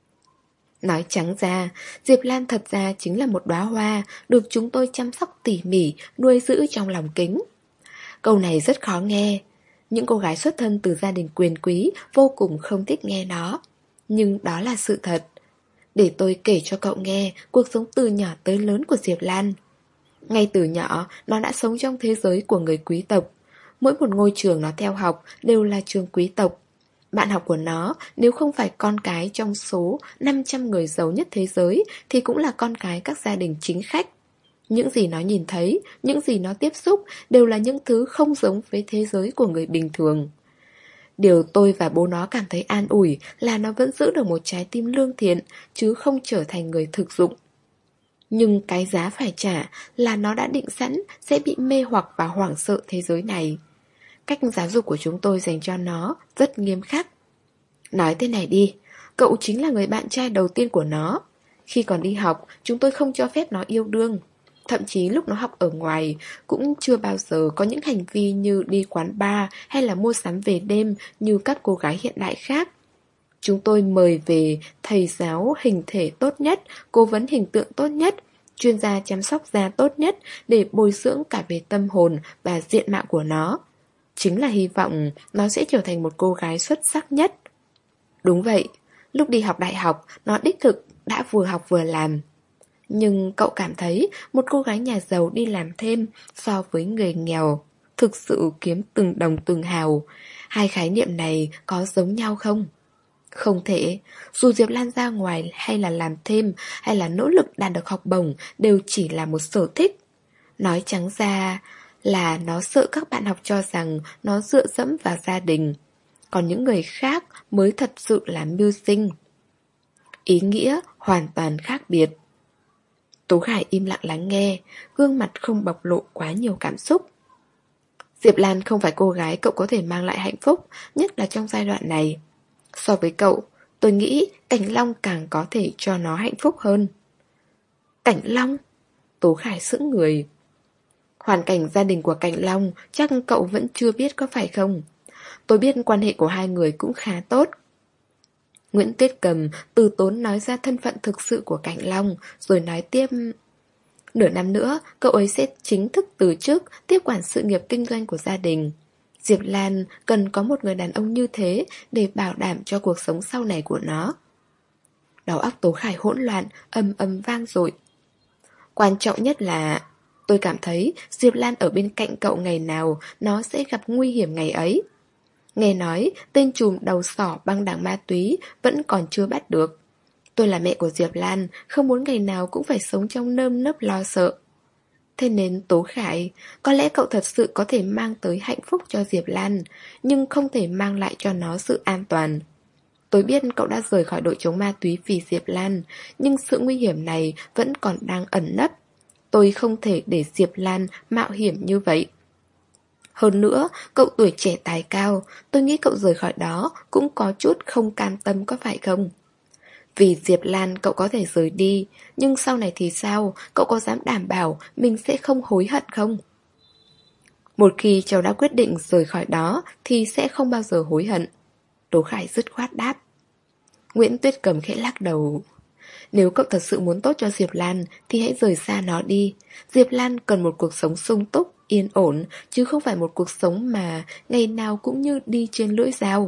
Nói trắng ra, Diệp Lan thật ra chính là một đóa hoa được chúng tôi chăm sóc tỉ mỉ, nuôi giữ trong lòng kính. Câu này rất khó nghe. Những cô gái xuất thân từ gia đình quyền quý vô cùng không thích nghe nó. Nhưng đó là sự thật. Để tôi kể cho cậu nghe cuộc sống từ nhỏ tới lớn của Diệp Lan. Ngay từ nhỏ, nó đã sống trong thế giới của người quý tộc. Mỗi một ngôi trường nó theo học đều là trường quý tộc. Bạn học của nó nếu không phải con cái trong số năm trăm người giàu nhất thế giới thì cũng là con cái các gia đình chính khách. Những gì nó nhìn thấy, những gì nó tiếp xúc đều là những thứ không giống với thế giới của người bình thường. Điều tôi và bố nó cảm thấy an ủi là nó vẫn giữ được một trái tim lương thiện chứ không trở thành người thực dụng. Nhưng cái giá phải trả là nó đã định sẵn sẽ bị mê hoặc và hoảng sợ thế giới này. Cách giáo dục của chúng tôi dành cho nó rất nghiêm khắc. Nói thế này đi, cậu chính là người bạn trai đầu tiên của nó. Khi còn đi học, chúng tôi không cho phép nó yêu đương. Thậm chí lúc nó học ở ngoài cũng chưa bao giờ có những hành vi như đi quán bar hay là mua sắm về đêm như các cô gái hiện đại khác. Chúng tôi mời về thầy giáo hình thể tốt nhất, cố vấn hình tượng tốt nhất, chuyên gia chăm sóc da tốt nhất để bồi dưỡng cả về tâm hồn và diện mạo của nó. Chính là hy vọng nó sẽ trở thành một cô gái xuất sắc nhất. Đúng vậy, lúc đi học đại học, nó đích thực đã vừa học vừa làm. Nhưng cậu cảm thấy một cô gái nhà giàu đi làm thêm so với người nghèo thực sự kiếm từng đồng từng hào, hai khái niệm này có giống nhau không? Không thể, dù Diệp Lan ra ngoài hay là làm thêm hay là nỗ lực đạt được học bổng đều chỉ là một sở thích. Nói trắng ra là nó sợ các bạn học cho rằng nó dựa dẫm vào gia đình. Còn những người khác mới thật sự là mưu sinh. Ý nghĩa hoàn toàn khác biệt. Tố Khải im lặng lắng nghe, gương mặt không bộc lộ quá nhiều cảm xúc. Diệp Lan không phải cô gái cậu có thể mang lại hạnh phúc, nhất là trong giai đoạn này. So với cậu, tôi nghĩ Cảnh Long càng có thể cho nó hạnh phúc hơn. Cảnh Long? Tố Khải sững người. Hoàn cảnh gia đình của Cảnh Long chắc cậu vẫn chưa biết có phải không? Tôi biết quan hệ của hai người cũng khá tốt. Nguyễn Tuyết Cầm từ tốn nói ra thân phận thực sự của Cảnh Long, rồi nói tiếp. Nửa năm nữa, cậu ấy sẽ chính thức từ chức tiếp quản sự nghiệp kinh doanh của gia đình. Diệp Lan cần có một người đàn ông như thế để bảo đảm cho cuộc sống sau này của nó. Đầu óc Tố Khải hỗn loạn, ầm ầm vang dội. Quan trọng nhất là tôi cảm thấy Diệp Lan ở bên cạnh cậu ngày nào nó sẽ gặp nguy hiểm ngày ấy. Nghe nói tên trùm đầu sỏ băng đảng ma túy vẫn còn chưa bắt được. Tôi là mẹ của Diệp Lan, không muốn ngày nào cũng phải sống trong nơm nớp lo sợ. Thế nên Tố Khải, có lẽ cậu thật sự có thể mang tới hạnh phúc cho Diệp Lan, nhưng không thể mang lại cho nó sự an toàn. Tôi biết cậu đã rời khỏi đội chống ma túy vì Diệp Lan, nhưng sự nguy hiểm này vẫn còn đang ẩn nấp. Tôi không thể để Diệp Lan mạo hiểm như vậy. Hơn nữa, cậu tuổi trẻ tài cao, tôi nghĩ cậu rời khỏi đó cũng có chút không cam tâm có phải không? Vì Diệp Lan cậu có thể rời đi, nhưng sau này thì sao? Cậu có dám đảm bảo mình sẽ không hối hận không? Một khi cháu đã quyết định rời khỏi đó thì sẽ không bao giờ hối hận. Tố Khải dứt khoát đáp. Nguyễn Tuyết Cầm khẽ lắc đầu. Nếu cậu thật sự muốn tốt cho Diệp Lan thì hãy rời xa nó đi. Diệp Lan cần một cuộc sống sung túc, yên ổn, chứ không phải một cuộc sống mà ngày nào cũng như đi trên lưỡi dao.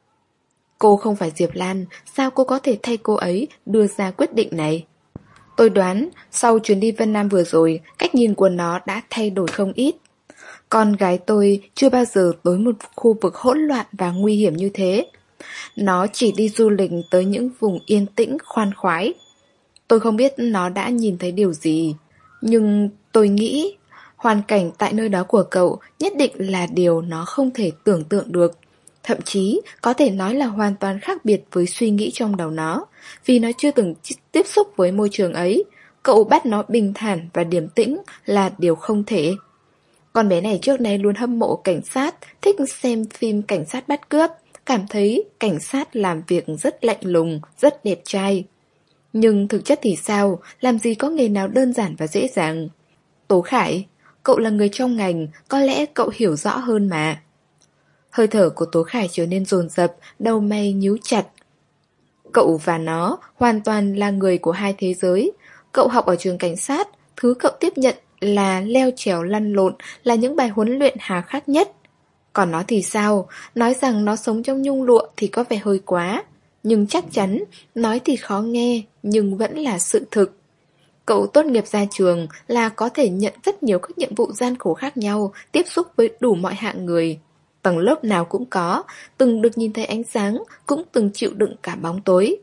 Cô không phải Diệp Lan, sao cô có thể thay cô ấy đưa ra quyết định này? Tôi đoán sau chuyến đi Vân Nam vừa rồi, cách nhìn của nó đã thay đổi không ít. Con gái tôi chưa bao giờ tới một khu vực hỗn loạn và nguy hiểm như thế. Nó chỉ đi du lịch tới những vùng yên tĩnh, khoan khoái. Tôi không biết nó đã nhìn thấy điều gì, nhưng tôi nghĩ hoàn cảnh tại nơi đó của cậu nhất định là điều nó không thể tưởng tượng được. Thậm chí có thể nói là hoàn toàn khác biệt với suy nghĩ trong đầu nó. Vì nó chưa từng tiếp xúc với môi trường ấy, cậu bắt nó bình thản và điềm tĩnh là điều không thể. Con bé này trước nay luôn hâm mộ cảnh sát, thích xem phim cảnh sát bắt cướp, cảm thấy cảnh sát làm việc rất lạnh lùng, rất đẹp trai. Nhưng thực chất thì sao, làm gì có nghề nào đơn giản và dễ dàng. Tố Khải, cậu là người trong ngành, có lẽ cậu hiểu rõ hơn mà. Hơi thở của Tố Khải trở nên dồn dập, đầu mày nhíu chặt. Cậu và nó hoàn toàn là người của hai thế giới. Cậu học ở trường cảnh sát, thứ cậu tiếp nhận là leo trèo lăn lộn, là những bài huấn luyện hà khắc nhất. Còn nó thì sao? Nói rằng nó sống trong nhung lụa thì có vẻ hơi quá. Nhưng chắc chắn, nói thì khó nghe, nhưng vẫn là sự thực. Cậu tốt nghiệp ra trường là có thể nhận rất nhiều các nhiệm vụ gian khổ khác nhau, tiếp xúc với đủ mọi hạng người. Tầng lớp nào cũng có, từng được nhìn thấy ánh sáng, cũng từng chịu đựng cả bóng tối.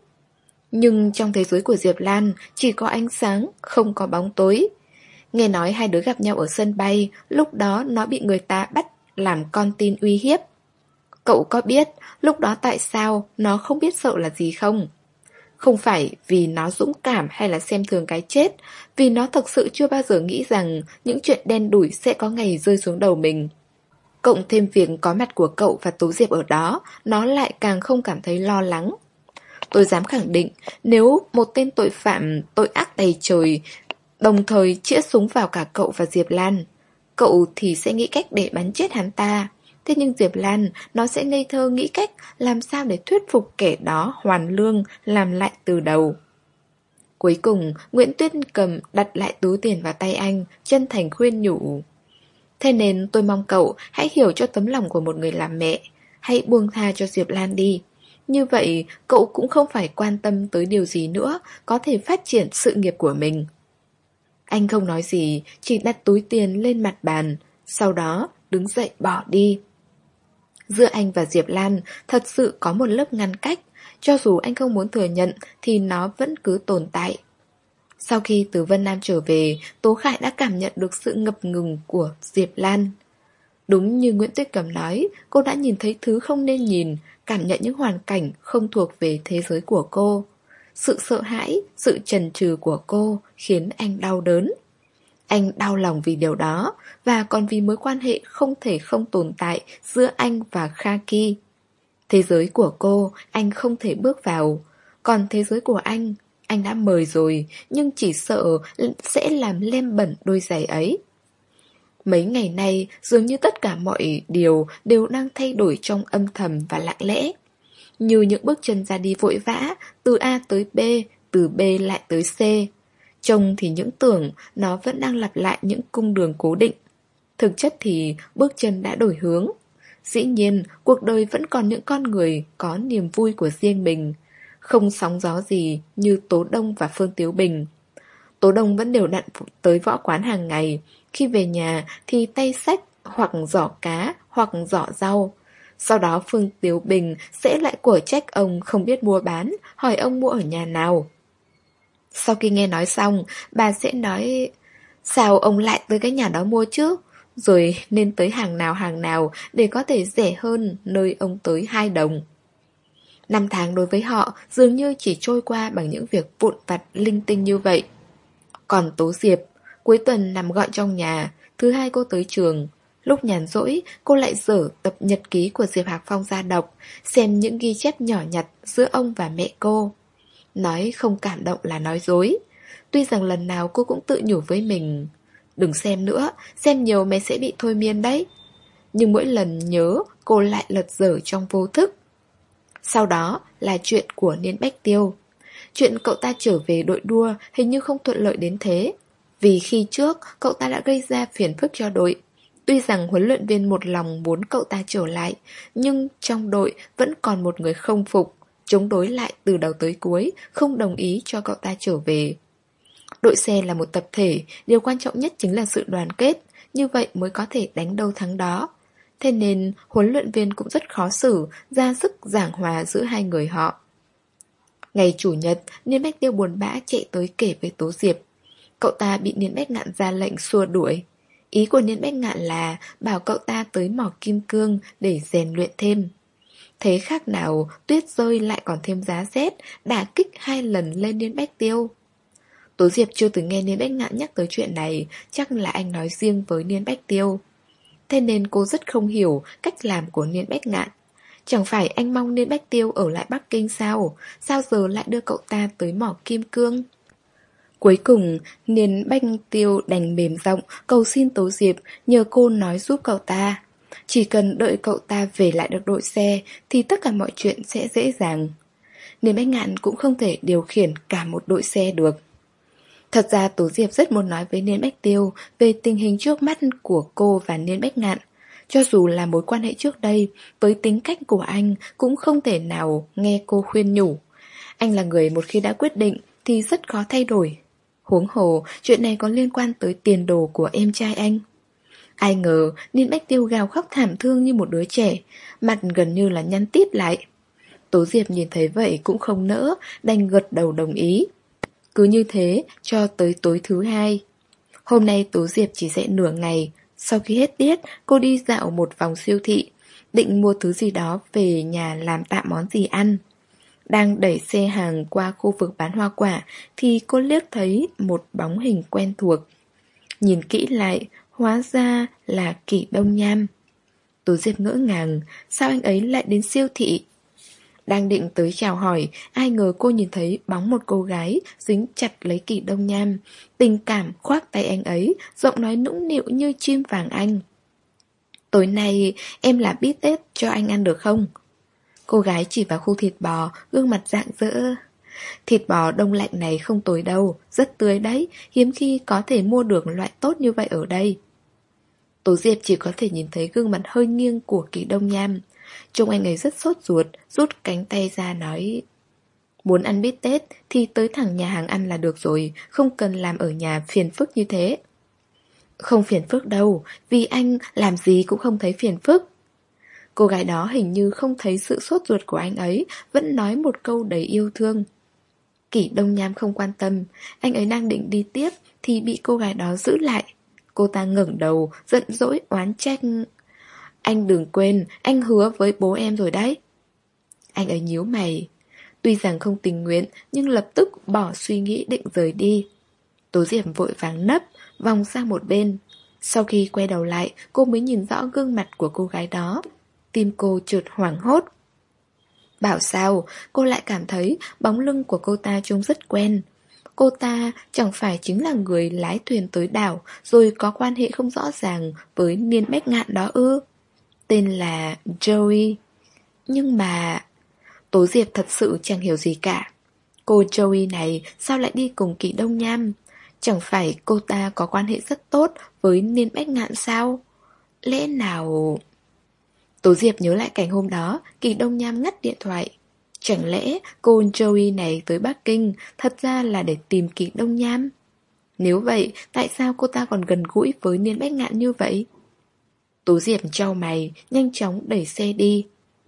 Nhưng trong thế giới của Diệp Lan, chỉ có ánh sáng, không có bóng tối. Nghe nói hai đứa gặp nhau ở sân bay, lúc đó nó bị người ta bắt làm con tin uy hiếp. Cậu có biết lúc đó tại sao nó không biết sợ là gì không? Không phải vì nó dũng cảm hay là xem thường cái chết, vì nó thực sự chưa bao giờ nghĩ rằng những chuyện đen đủi sẽ có ngày rơi xuống đầu mình. Cộng thêm việc có mặt của cậu và Tố Diệp ở đó, nó lại càng không cảm thấy lo lắng. Tôi dám khẳng định, nếu một tên tội phạm tội ác đầy trời đồng thời chĩa súng vào cả cậu và Diệp Lan, cậu thì sẽ nghĩ cách để bắn chết hắn ta. Thế nhưng Diệp Lan, nó sẽ ngây thơ nghĩ cách làm sao để thuyết phục kẻ đó hoàn lương, làm lại từ đầu. Cuối cùng, Nguyễn Tuyết cầm đặt lại túi tiền vào tay anh, chân thành khuyên nhủ. Thế nên tôi mong cậu hãy hiểu cho tấm lòng của một người làm mẹ, hãy buông tha cho Diệp Lan đi. Như vậy, cậu cũng không phải quan tâm tới điều gì nữa, có thể phát triển sự nghiệp của mình. Anh không nói gì, chỉ đặt túi tiền lên mặt bàn, sau đó đứng dậy bỏ đi. Giữa anh và Diệp Lan thật sự có một lớp ngăn cách, cho dù anh không muốn thừa nhận thì nó vẫn cứ tồn tại. Sau khi từ Vân Nam trở về, Tố Khải đã cảm nhận được sự ngập ngừng của Diệp Lan. Đúng như Nguyễn Tuyết Cầm nói, cô đã nhìn thấy thứ không nên nhìn, cảm nhận những hoàn cảnh không thuộc về thế giới của cô. Sự sợ hãi, sự chần chừ của cô khiến anh đau đớn. Anh đau lòng vì điều đó, và còn vì mối quan hệ không thể không tồn tại giữa anh và Khaki. Thế giới của cô, anh không thể bước vào. Còn thế giới của anh, anh đã mời rồi, nhưng chỉ sợ sẽ làm lem bẩn đôi giày ấy. Mấy ngày nay, dường như tất cả mọi điều đều đang thay đổi trong âm thầm và lặng lẽ. Như những bước chân ra đi vội vã, từ A tới B, từ B lại tới C. Trông thì những tưởng nó vẫn đang lặp lại những cung đường cố định. Thực chất thì bước chân đã đổi hướng. Dĩ nhiên, cuộc đời vẫn còn những con người có niềm vui của riêng mình, không sóng gió gì như Tố Đông và Phương Tiếu Bình. Tố Đông vẫn đều đặn tới võ quán hàng ngày, khi về nhà thì tay xách hoặc giỏ cá hoặc giỏ rau. Sau đó Phương Tiếu Bình sẽ lại của trách ông không biết mua bán, hỏi ông mua ở nhà nào. Sau khi nghe nói xong, bà sẽ nói, sao ông lại tới cái nhà đó mua chứ? Rồi nên tới hàng nào hàng nào để có thể rẻ hơn nơi ông tới hai đồng. Năm tháng đối với họ dường như chỉ trôi qua bằng những việc vụn vặt linh tinh như vậy. Còn Tố Diệp, cuối tuần nằm gọn trong nhà, thứ hai cô tới trường. Lúc nhàn rỗi, cô lại dở tập nhật ký của Diệp Hạc Phong ra đọc, xem những ghi chép nhỏ nhặt giữa ông và mẹ cô. Nói không cảm động là nói dối. Tuy rằng lần nào cô cũng tự nhủ với mình, đừng xem nữa, xem nhiều mẹ sẽ bị thôi miên đấy. Nhưng mỗi lần nhớ, cô lại lật dở trong vô thức. Sau đó là chuyện của Niên Bách Tiêu. Chuyện cậu ta trở về đội đua hình như không thuận lợi đến thế. Vì khi trước, cậu ta đã gây ra phiền phức cho đội. Tuy rằng huấn luyện viên một lòng muốn cậu ta trở lại, nhưng trong đội vẫn còn một người không phục, chống đối lại từ đầu tới cuối, không đồng ý cho cậu ta trở về. Đội xe là một tập thể, điều quan trọng nhất chính là sự đoàn kết, như vậy mới có thể đánh đâu thắng đó. Thế nên huấn luyện viên cũng rất khó xử, ra sức giảng hòa giữa hai người họ. Ngày chủ nhật, Niên Bách Tiêu buồn bã chạy tới kể với Tố Diệp. Cậu ta bị Niên Bách Ngạn ra lệnh xua đuổi. Ý của Niên Bách Ngạn là bảo cậu ta tới mỏ kim cương để rèn luyện thêm. Thế khác nào tuyết rơi lại còn thêm giá rét, đả kích hai lần lên Niên Bách Tiêu. Tố Diệp chưa từng nghe Niên Bách Ngạn nhắc tới chuyện này, chắc là anh nói riêng với Niên Bách Tiêu. Thế nên cô rất không hiểu cách làm của Niên Bách Ngạn. Chẳng phải anh mong Niên Bách Tiêu ở lại Bắc Kinh sao? Sao giờ lại đưa cậu ta tới mỏ kim cương? Cuối cùng, Niên Bách Tiêu đành mềm giọng cầu xin Tố Diệp nhờ cô nói giúp cậu ta. Chỉ cần đợi cậu ta về lại được đội xe thì tất cả mọi chuyện sẽ dễ dàng. Niên Bách Ngạn cũng không thể điều khiển cả một đội xe được. Thật ra Tố Diệp rất muốn nói với Niên Bách Tiêu về tình hình trước mắt của cô và Niên Bách Ngạn. Cho dù là mối quan hệ trước đây, với tính cách của anh cũng không thể nào nghe cô khuyên nhủ. Anh là người một khi đã quyết định thì rất khó thay đổi. Huống hồ, chuyện này có liên quan tới tiền đồ của em trai anh. Ai ngờ, Niên Bách Tiêu gào khóc thảm thương như một đứa trẻ, mặt gần như là nhăn tít lại. Tố Diệp nhìn thấy vậy cũng không nỡ, đành gật đầu đồng ý. Cứ như thế, cho tới tối thứ hai. Hôm nay Tố Diệp chỉ dậy nửa ngày. Sau khi hết tiết, cô đi dạo một vòng siêu thị, định mua thứ gì đó về nhà làm tạm món gì ăn. Đang đẩy xe hàng qua khu vực bán hoa quả thì cô liếc thấy một bóng hình quen thuộc. Nhìn kỹ lại, hóa ra là Kỷ Đông Nham. Tố Diệp ngỡ ngàng, sao anh ấy lại đến siêu thị? Đang định tới chào hỏi, ai ngờ cô nhìn thấy bóng một cô gái dính chặt lấy Kỷ Đông Nham, tình cảm khoác tay anh ấy, giọng nói nũng nịu như chim vàng anh. Tối nay em làm bít tết cho anh ăn được không? Cô gái chỉ vào khu thịt bò, gương mặt rạng rỡ. Thịt bò đông lạnh này không tồi đâu, rất tươi đấy, hiếm khi có thể mua được loại tốt như vậy ở đây. Tố Diệp chỉ có thể nhìn thấy gương mặt hơi nghiêng của Kỷ Đông Nham. Trông anh ấy rất sốt ruột, rút cánh tay ra nói: muốn ăn bít tết thì tới thẳng nhà hàng ăn là được rồi, không cần làm ở nhà phiền phức như thế. Không phiền phức đâu, vì anh làm gì cũng không thấy phiền phức. Cô gái đó hình như không thấy sự sốt ruột của anh ấy, vẫn nói một câu đầy yêu thương. Kỷ Đông Nham không quan tâm, anh ấy đang định đi tiếp thì bị cô gái đó giữ lại. Cô ta ngẩng đầu, giận dỗi oán trách: anh đừng quên, anh hứa với bố em rồi đấy. Anh ấy nhíu mày. Tuy rằng không tình nguyện, nhưng lập tức bỏ suy nghĩ định rời đi. Tố Diệp vội vàng nấp, vòng sang một bên. Sau khi quay đầu lại, cô mới nhìn rõ gương mặt của cô gái đó. Tim cô chợt hoảng hốt. Bảo sao, cô lại cảm thấy bóng lưng của cô ta trông rất quen. Cô ta chẳng phải chính là người lái thuyền tới đảo rồi có quan hệ không rõ ràng với Niên Bách Ngạn đó ư? Tên là Joey. Nhưng mà... Tố Diệp thật sự chẳng hiểu gì cả. Cô Joey này sao lại đi cùng Kỷ Đông Nham? Chẳng phải cô ta có quan hệ rất tốt với Niên Bách Ngạn sao? Lẽ nào... Tố Diệp nhớ lại cảnh hôm đó, Kỷ Đông Nham ngắt điện thoại. Chẳng lẽ cô Joey này tới Bắc Kinh thật ra là để tìm Kỷ Đông Nham? Nếu vậy, tại sao cô ta còn gần gũi với Niên Bách Ngạn như vậy? Tố Diệp chau mày, nhanh chóng đẩy xe đi.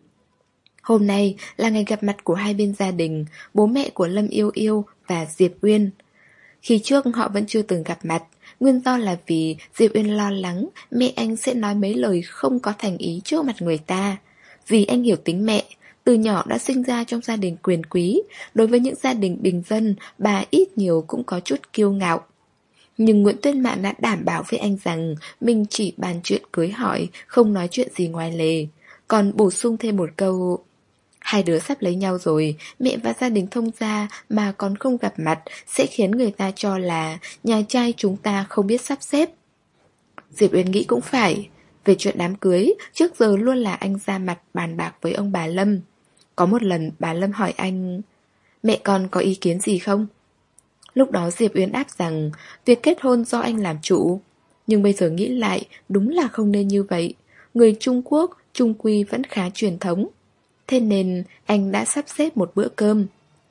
Hôm nay là ngày gặp mặt của hai bên gia đình, bố mẹ của Lâm Yêu Yêu và Diệp Uyên. Khi trước họ vẫn chưa từng gặp mặt, nguyên do là vì Diệp Uyên lo lắng mẹ anh sẽ nói mấy lời không có thành ý trước mặt người ta. Vì anh hiểu tính mẹ, từ nhỏ đã sinh ra trong gia đình quyền quý, đối với những gia đình bình dân, bà ít nhiều cũng có chút kiêu ngạo. Nhưng Nguyễn Tuyên Mạn đã đảm bảo với anh rằng mình chỉ bàn chuyện cưới hỏi, không nói chuyện gì ngoài lề. Còn bổ sung thêm một câu: hai đứa sắp lấy nhau rồi, mẹ và gia đình thông gia mà còn không gặp mặt sẽ khiến người ta cho là nhà trai chúng ta không biết sắp xếp. Diệp Uyên nghĩ cũng phải. Về chuyện đám cưới, trước giờ luôn là anh ra mặt bàn bạc với ông bà Lâm. Có một lần bà Lâm hỏi anh: mẹ con có ý kiến gì không? Lúc đó Diệp Uyên đáp rằng việc kết hôn do anh làm chủ. Nhưng bây giờ nghĩ lại, đúng là không nên như vậy. Người Trung Quốc, trung quy vẫn khá truyền thống. Thế nên anh đã sắp xếp một bữa cơm.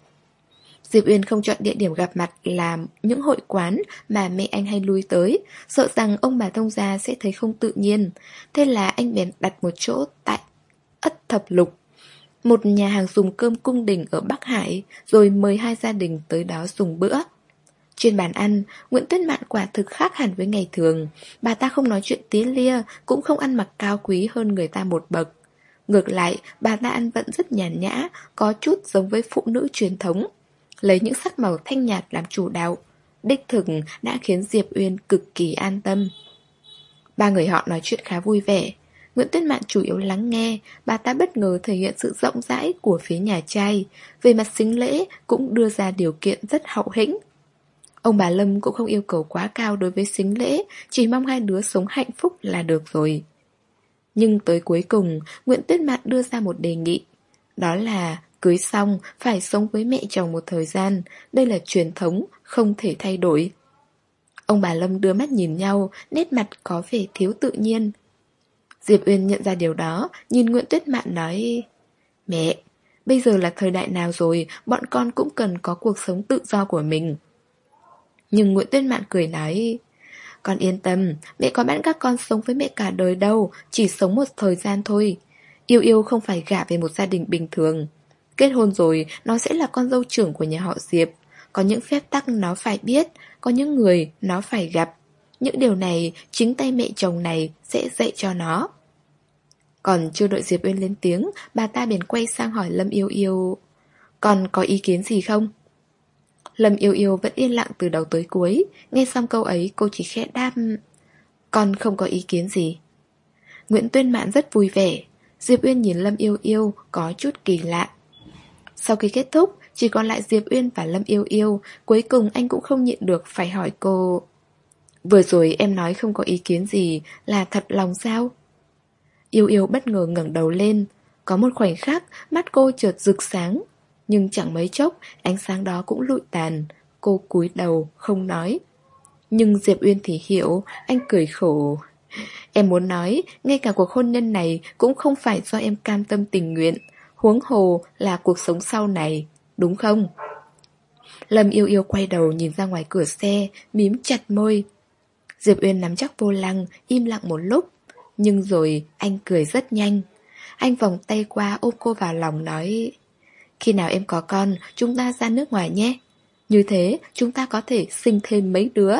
Diệp Uyên không chọn địa điểm gặp mặt là những hội quán mà mẹ anh hay lui tới, sợ rằng ông bà thông gia sẽ thấy không tự nhiên. Thế là anh bèn đặt một chỗ tại Ất Thập Lục, một nhà hàng dùng cơm cung đình ở Bắc Hải, rồi mời hai gia đình tới đó dùng bữa. Trên bàn ăn, Nguyễn Tuyết Mạn quả thực khác hẳn với ngày thường. Bà ta không nói chuyện tía lia, cũng không ăn mặc cao quý hơn người ta một bậc. Ngược lại, bà ta ăn vận rất nhàn nhã, có chút giống với phụ nữ truyền thống, lấy những sắc màu thanh nhạt làm chủ đạo. Đích thực đã khiến Diệp Uyên cực kỳ an tâm. Ba người họ nói chuyện khá vui vẻ. Nguyễn Tuyết Mạn chủ yếu lắng nghe, bà ta bất ngờ thể hiện sự rộng rãi của phía nhà trai. Về mặt sính lễ cũng đưa ra điều kiện rất hậu hĩnh. Ông bà Lâm cũng không yêu cầu quá cao đối với sính lễ, chỉ mong hai đứa sống hạnh phúc là được rồi. Nhưng tới cuối cùng, Nguyễn Tuyết Mạn đưa ra một đề nghị. Đó là cưới xong phải sống với mẹ chồng một thời gian, đây là truyền thống, không thể thay đổi. Ông bà Lâm đưa mắt nhìn nhau, nét mặt có vẻ thiếu tự nhiên. Diệp Uyên nhận ra điều đó, nhìn Nguyễn Tuyết Mạn nói: Mẹ, bây giờ là thời đại nào rồi, bọn con cũng cần có cuộc sống tự do của mình. Nhưng Nguyễn Tuyết Mạn cười nói: Con yên tâm, mẹ có bắt các con sống với mẹ cả đời đâu, chỉ sống một thời gian thôi. Yêu Yêu không phải gả về một gia đình bình thường. Kết hôn rồi, nó sẽ là con dâu trưởng của nhà họ Diệp. Có những phép tắc nó phải biết, có những người nó phải gặp. Những điều này chính tay mẹ chồng này sẽ dạy cho nó. Còn chưa đợi Diệp Uyên lên tiếng, bà ta bèn quay sang hỏi Lâm Yêu Yêu: Con có ý kiến gì không? Lâm Yêu Yêu vẫn yên lặng từ đầu tới cuối. Nghe xong câu ấy cô chỉ khẽ đáp: Con không có ý kiến gì. Nguyễn Tuyên Mạn rất vui vẻ. Diệp Uyên nhìn Lâm Yêu Yêu có chút kỳ lạ. Sau khi kết thúc, chỉ còn lại Diệp Uyên và Lâm Yêu Yêu. Cuối cùng anh cũng không nhịn được phải hỏi cô: Vừa rồi em nói không có ý kiến gì, là thật lòng sao? Yêu Yêu bất ngờ ngẩng đầu lên. Có một khoảnh khắc mắt cô chợt rực sáng. Nhưng chẳng mấy chốc ánh sáng đó cũng lụi tàn. Cô cúi đầu không nói. Nhưng Diệp Uyên thì hiểu. Anh cười khổ: Em muốn nói, ngay cả cuộc hôn nhân này cũng không phải do em cam tâm tình nguyện, huống hồ là cuộc sống sau này, đúng không? Lâm Yêu Yêu quay đầu nhìn ra ngoài cửa xe, mím chặt môi. Diệp Uyên nắm chắc vô lăng, im lặng một lúc. Nhưng rồi anh cười rất nhanh. Anh vòng tay qua ôm cô vào lòng nói: Khi nào em có con, chúng ta ra nước ngoài nhé. Như thế chúng ta có thể sinh thêm mấy đứa.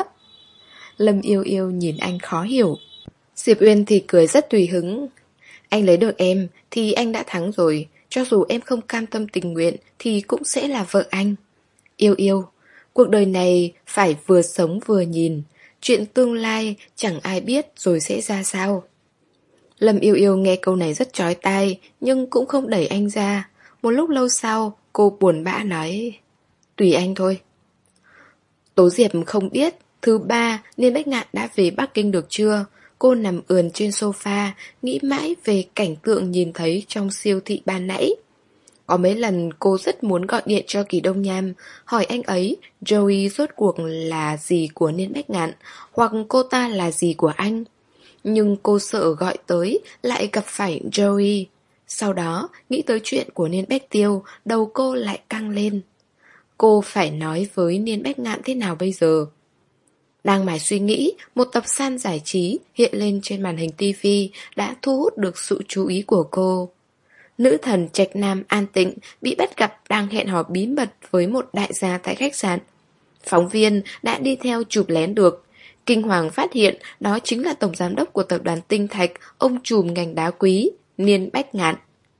Lâm Yêu Yêu nhìn anh khó hiểu. Diệp Uyên thì cười rất tùy hứng. Anh lấy được em thì anh đã thắng rồi. Cho dù em không cam tâm tình nguyện thì cũng sẽ là vợ anh. Yêu Yêu, cuộc đời này phải vừa sống vừa nhìn. Chuyện tương lai chẳng ai biết rồi sẽ ra sao. Lâm Yêu Yêu nghe câu này rất chói tai, nhưng cũng không đẩy anh ra. Một lúc lâu sau, cô buồn bã nói: Tùy anh thôi. Tố Diệp không biết, thứ ba Niên Bách Ngạn đã về Bắc Kinh được chưa. Cô nằm ườn trên sofa, nghĩ mãi về cảnh tượng nhìn thấy trong siêu thị ban nãy. Có mấy lần cô rất muốn gọi điện cho Kỳ Đông Nham, hỏi anh ấy Joey rốt cuộc là gì của Niên Bách Ngạn, hoặc cô ta là gì của anh. Nhưng cô sợ gọi tới lại gặp phải Joey. Sau đó, nghĩ tới chuyện của Niên Bách Tiêu, đầu cô lại căng lên. Cô phải nói với Niên Bách Ngạn thế nào bây giờ? Đang mải suy nghĩ, một tập san giải trí hiện lên trên màn hình tivi đã thu hút được sự chú ý của cô. Nữ thần Trạch Nam An Tịnh bị bắt gặp đang hẹn hò bí mật với một đại gia tại khách sạn. Phóng viên đã đi theo chụp lén được. Kinh hoàng phát hiện đó chính là tổng giám đốc của tập đoàn Tinh Thạch, ông trùm ngành đá quý, Niên Bách Ngạn.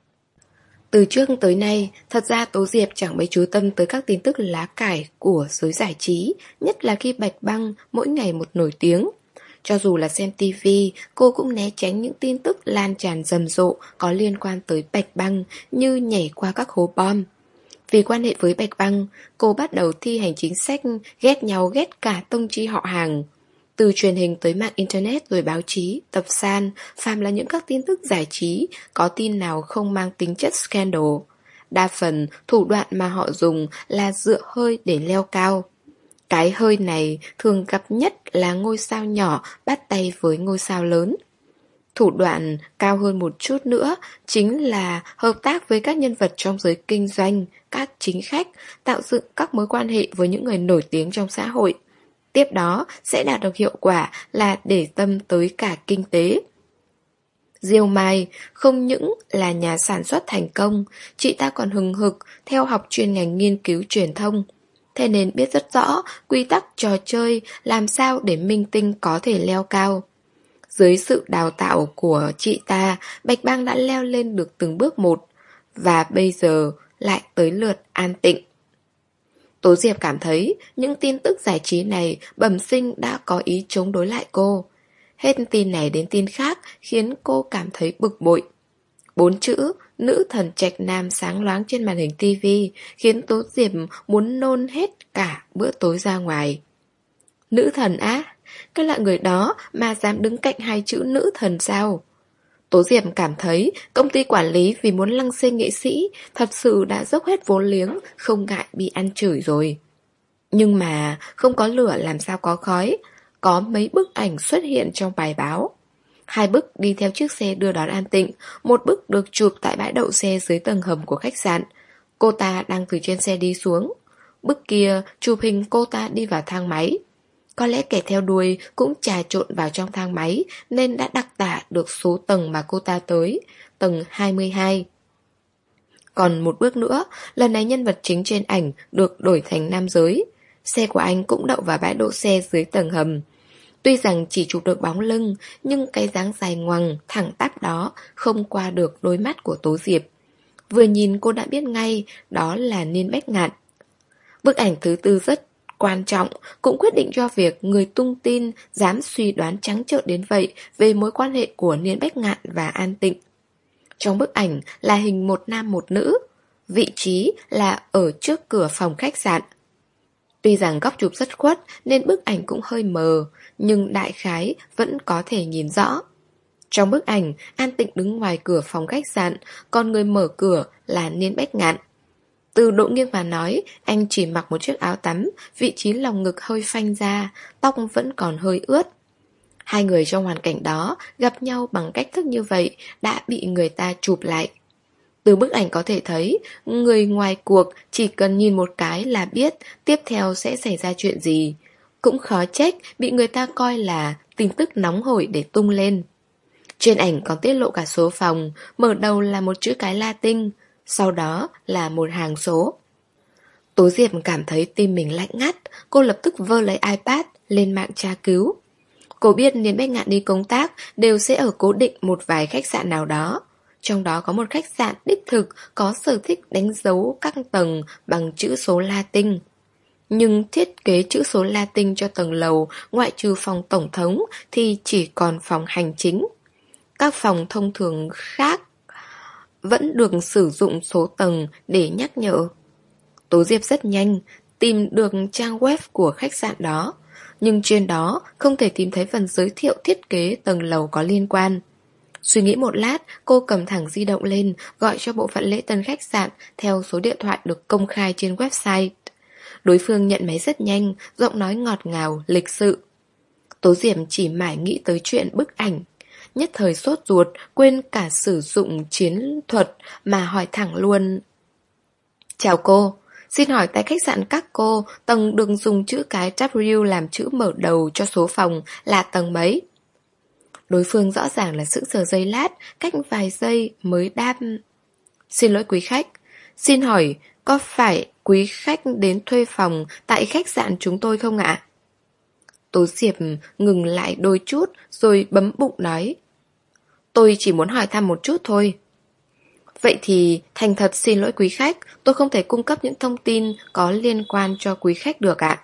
Từ trước tới nay, thật ra Tố Diệp chẳng mấy chú tâm tới các tin tức lá cải của giới giải trí, nhất là khi Bạch Băng mỗi ngày một nổi tiếng. Cho dù là xem tivi, cô cũng né tránh những tin tức lan tràn rầm rộ có liên quan tới Bạch Băng như nhảy qua các hố bom. Vì quan hệ với Bạch Băng, cô bắt đầu thi hành chính sách ghét nhau ghét cả tông chi họ hàng. Từ truyền hình tới mạng internet rồi báo chí, tập san, phàm là những các tin tức giải trí, có tin nào không mang tính chất scandal. Đa phần, thủ đoạn mà họ dùng là dựa hơi để leo cao. Cái hơi này thường gặp nhất là ngôi sao nhỏ bắt tay với ngôi sao lớn. Thủ đoạn cao hơn một chút nữa chính là hợp tác với các nhân vật trong giới kinh doanh, các chính khách, tạo dựng các mối quan hệ với những người nổi tiếng trong xã hội. Tiếp đó sẽ đạt được hiệu quả là để tâm tới cả kinh tế. Diêu Mai không những là nhà sản xuất thành công, chị ta còn hừng hực theo học chuyên ngành nghiên cứu truyền thông. Thế nên biết rất rõ quy tắc trò chơi làm sao để minh tinh có thể leo cao. Dưới sự đào tạo của chị ta, Bạch Bang đã leo lên được từng bước một, và bây giờ lại tới lượt An Tịnh. Tố Diệp cảm thấy những tin tức giải trí này bẩm sinh đã có ý chống đối lại cô. Hết tin này đến tin khác khiến cô cảm thấy bực bội. Bốn chữ nữ thần trạch nam sáng loáng trên màn hình tivi khiến Tố Diệp muốn nôn hết cả bữa tối ra ngoài. Nữ thần á? Cái loại người đó mà dám đứng cạnh hai chữ nữ thần sao? Tố Diệp cảm thấy công ty quản lý vì muốn lăng xê nghệ sĩ thật sự đã dốc hết vốn liếng, không ngại bị ăn chửi rồi. Nhưng mà không có lửa làm sao có khói. Có mấy bức ảnh xuất hiện trong bài báo. Hai bức đi theo chiếc xe đưa đón An Tịnh, một bức được chụp tại bãi đậu xe dưới tầng hầm của khách sạn. Cô ta đang từ trên xe đi xuống. Bức kia chụp hình cô ta đi vào thang máy. Có lẽ kẻ theo đuôi cũng trà trộn vào trong thang máy nên đã đặc tả được số tầng mà cô ta tới, tầng hai mươi hai. Còn một bước nữa, lần này nhân vật chính trên ảnh được đổi thành nam giới. Xe của anh cũng đậu vào bãi đỗ xe dưới tầng hầm. Tuy rằng chỉ chụp được bóng lưng, nhưng cái dáng dài ngoằng, thẳng tắp đó không qua được đôi mắt của Tố Diệp. Vừa nhìn cô đã biết ngay đó là Niên Bách Ngạn. Bức ảnh thứ tư rất quan trọng, cũng quyết định cho việc người tung tin dám suy đoán trắng trợn đến vậy về mối quan hệ của Niên Bách Ngạn và An Tịnh. Trong bức ảnh là hình một nam một nữ, vị trí là ở trước cửa phòng khách sạn. Tuy rằng góc chụp rất khuất nên bức ảnh cũng hơi mờ, nhưng đại khái vẫn có thể nhìn rõ. Trong bức ảnh, An Tịnh đứng ngoài cửa phòng khách sạn, còn người mở cửa là Niên Bách Ngạn. Từ độ nghiêng mà nói, anh chỉ mặc một chiếc áo tắm, vị trí lòng ngực hơi phanh ra, tóc vẫn còn hơi ướt. Hai người trong hoàn cảnh đó gặp nhau bằng cách thức như vậy đã bị người ta chụp lại. Từ bức ảnh có thể thấy, người ngoài cuộc chỉ cần nhìn một cái là biết tiếp theo sẽ xảy ra chuyện gì. Cũng khó trách bị người ta coi là tin tức nóng hổi để tung lên. Trên ảnh còn tiết lộ cả số phòng, mở đầu là một chữ cái Latin, sau đó là một hàng số. Tố Diệp cảm thấy tim mình lạnh ngắt, cô lập tức vơ lấy iPad lên mạng tra cứu. Cô biết Niên Bách Ngạn đi công tác đều sẽ ở cố định một vài khách sạn nào đó. Trong đó có một khách sạn đích thực có sở thích đánh dấu các tầng bằng chữ số Latin. Nhưng thiết kế chữ số Latin cho tầng lầu ngoại trừ phòng tổng thống thì chỉ còn phòng hành chính. Các phòng thông thường khác vẫn được sử dụng số tầng để nhắc nhở. Tố Diệp rất nhanh tìm được trang web của khách sạn đó, nhưng trên đó không thể tìm thấy phần giới thiệu thiết kế tầng lầu có liên quan. Suy nghĩ một lát, cô cầm thẳng di động lên, gọi cho bộ phận lễ tân khách sạn theo số điện thoại được công khai trên website. Đối phương nhận máy rất nhanh, giọng nói ngọt ngào, lịch sự. Tố Diệp chỉ mải nghĩ tới chuyện bức ảnh. Nhất thời sốt ruột, quên cả sử dụng chiến thuật mà hỏi thẳng luôn. Chào cô, xin hỏi tại khách sạn các cô, tầng được dùng chữ cái W làm chữ mở đầu cho số phòng là tầng mấy? Đối phương rõ ràng là sững sờ giây lát, cách vài giây mới đáp. Xin lỗi quý khách, xin hỏi có phải quý khách đến thuê phòng tại khách sạn chúng tôi không ạ? Tố Diệp ngừng lại đôi chút rồi bấm bụng nói. Tôi chỉ muốn hỏi thăm một chút thôi. Vậy thì thành thật xin lỗi quý khách, tôi không thể cung cấp những thông tin có liên quan cho quý khách được ạ.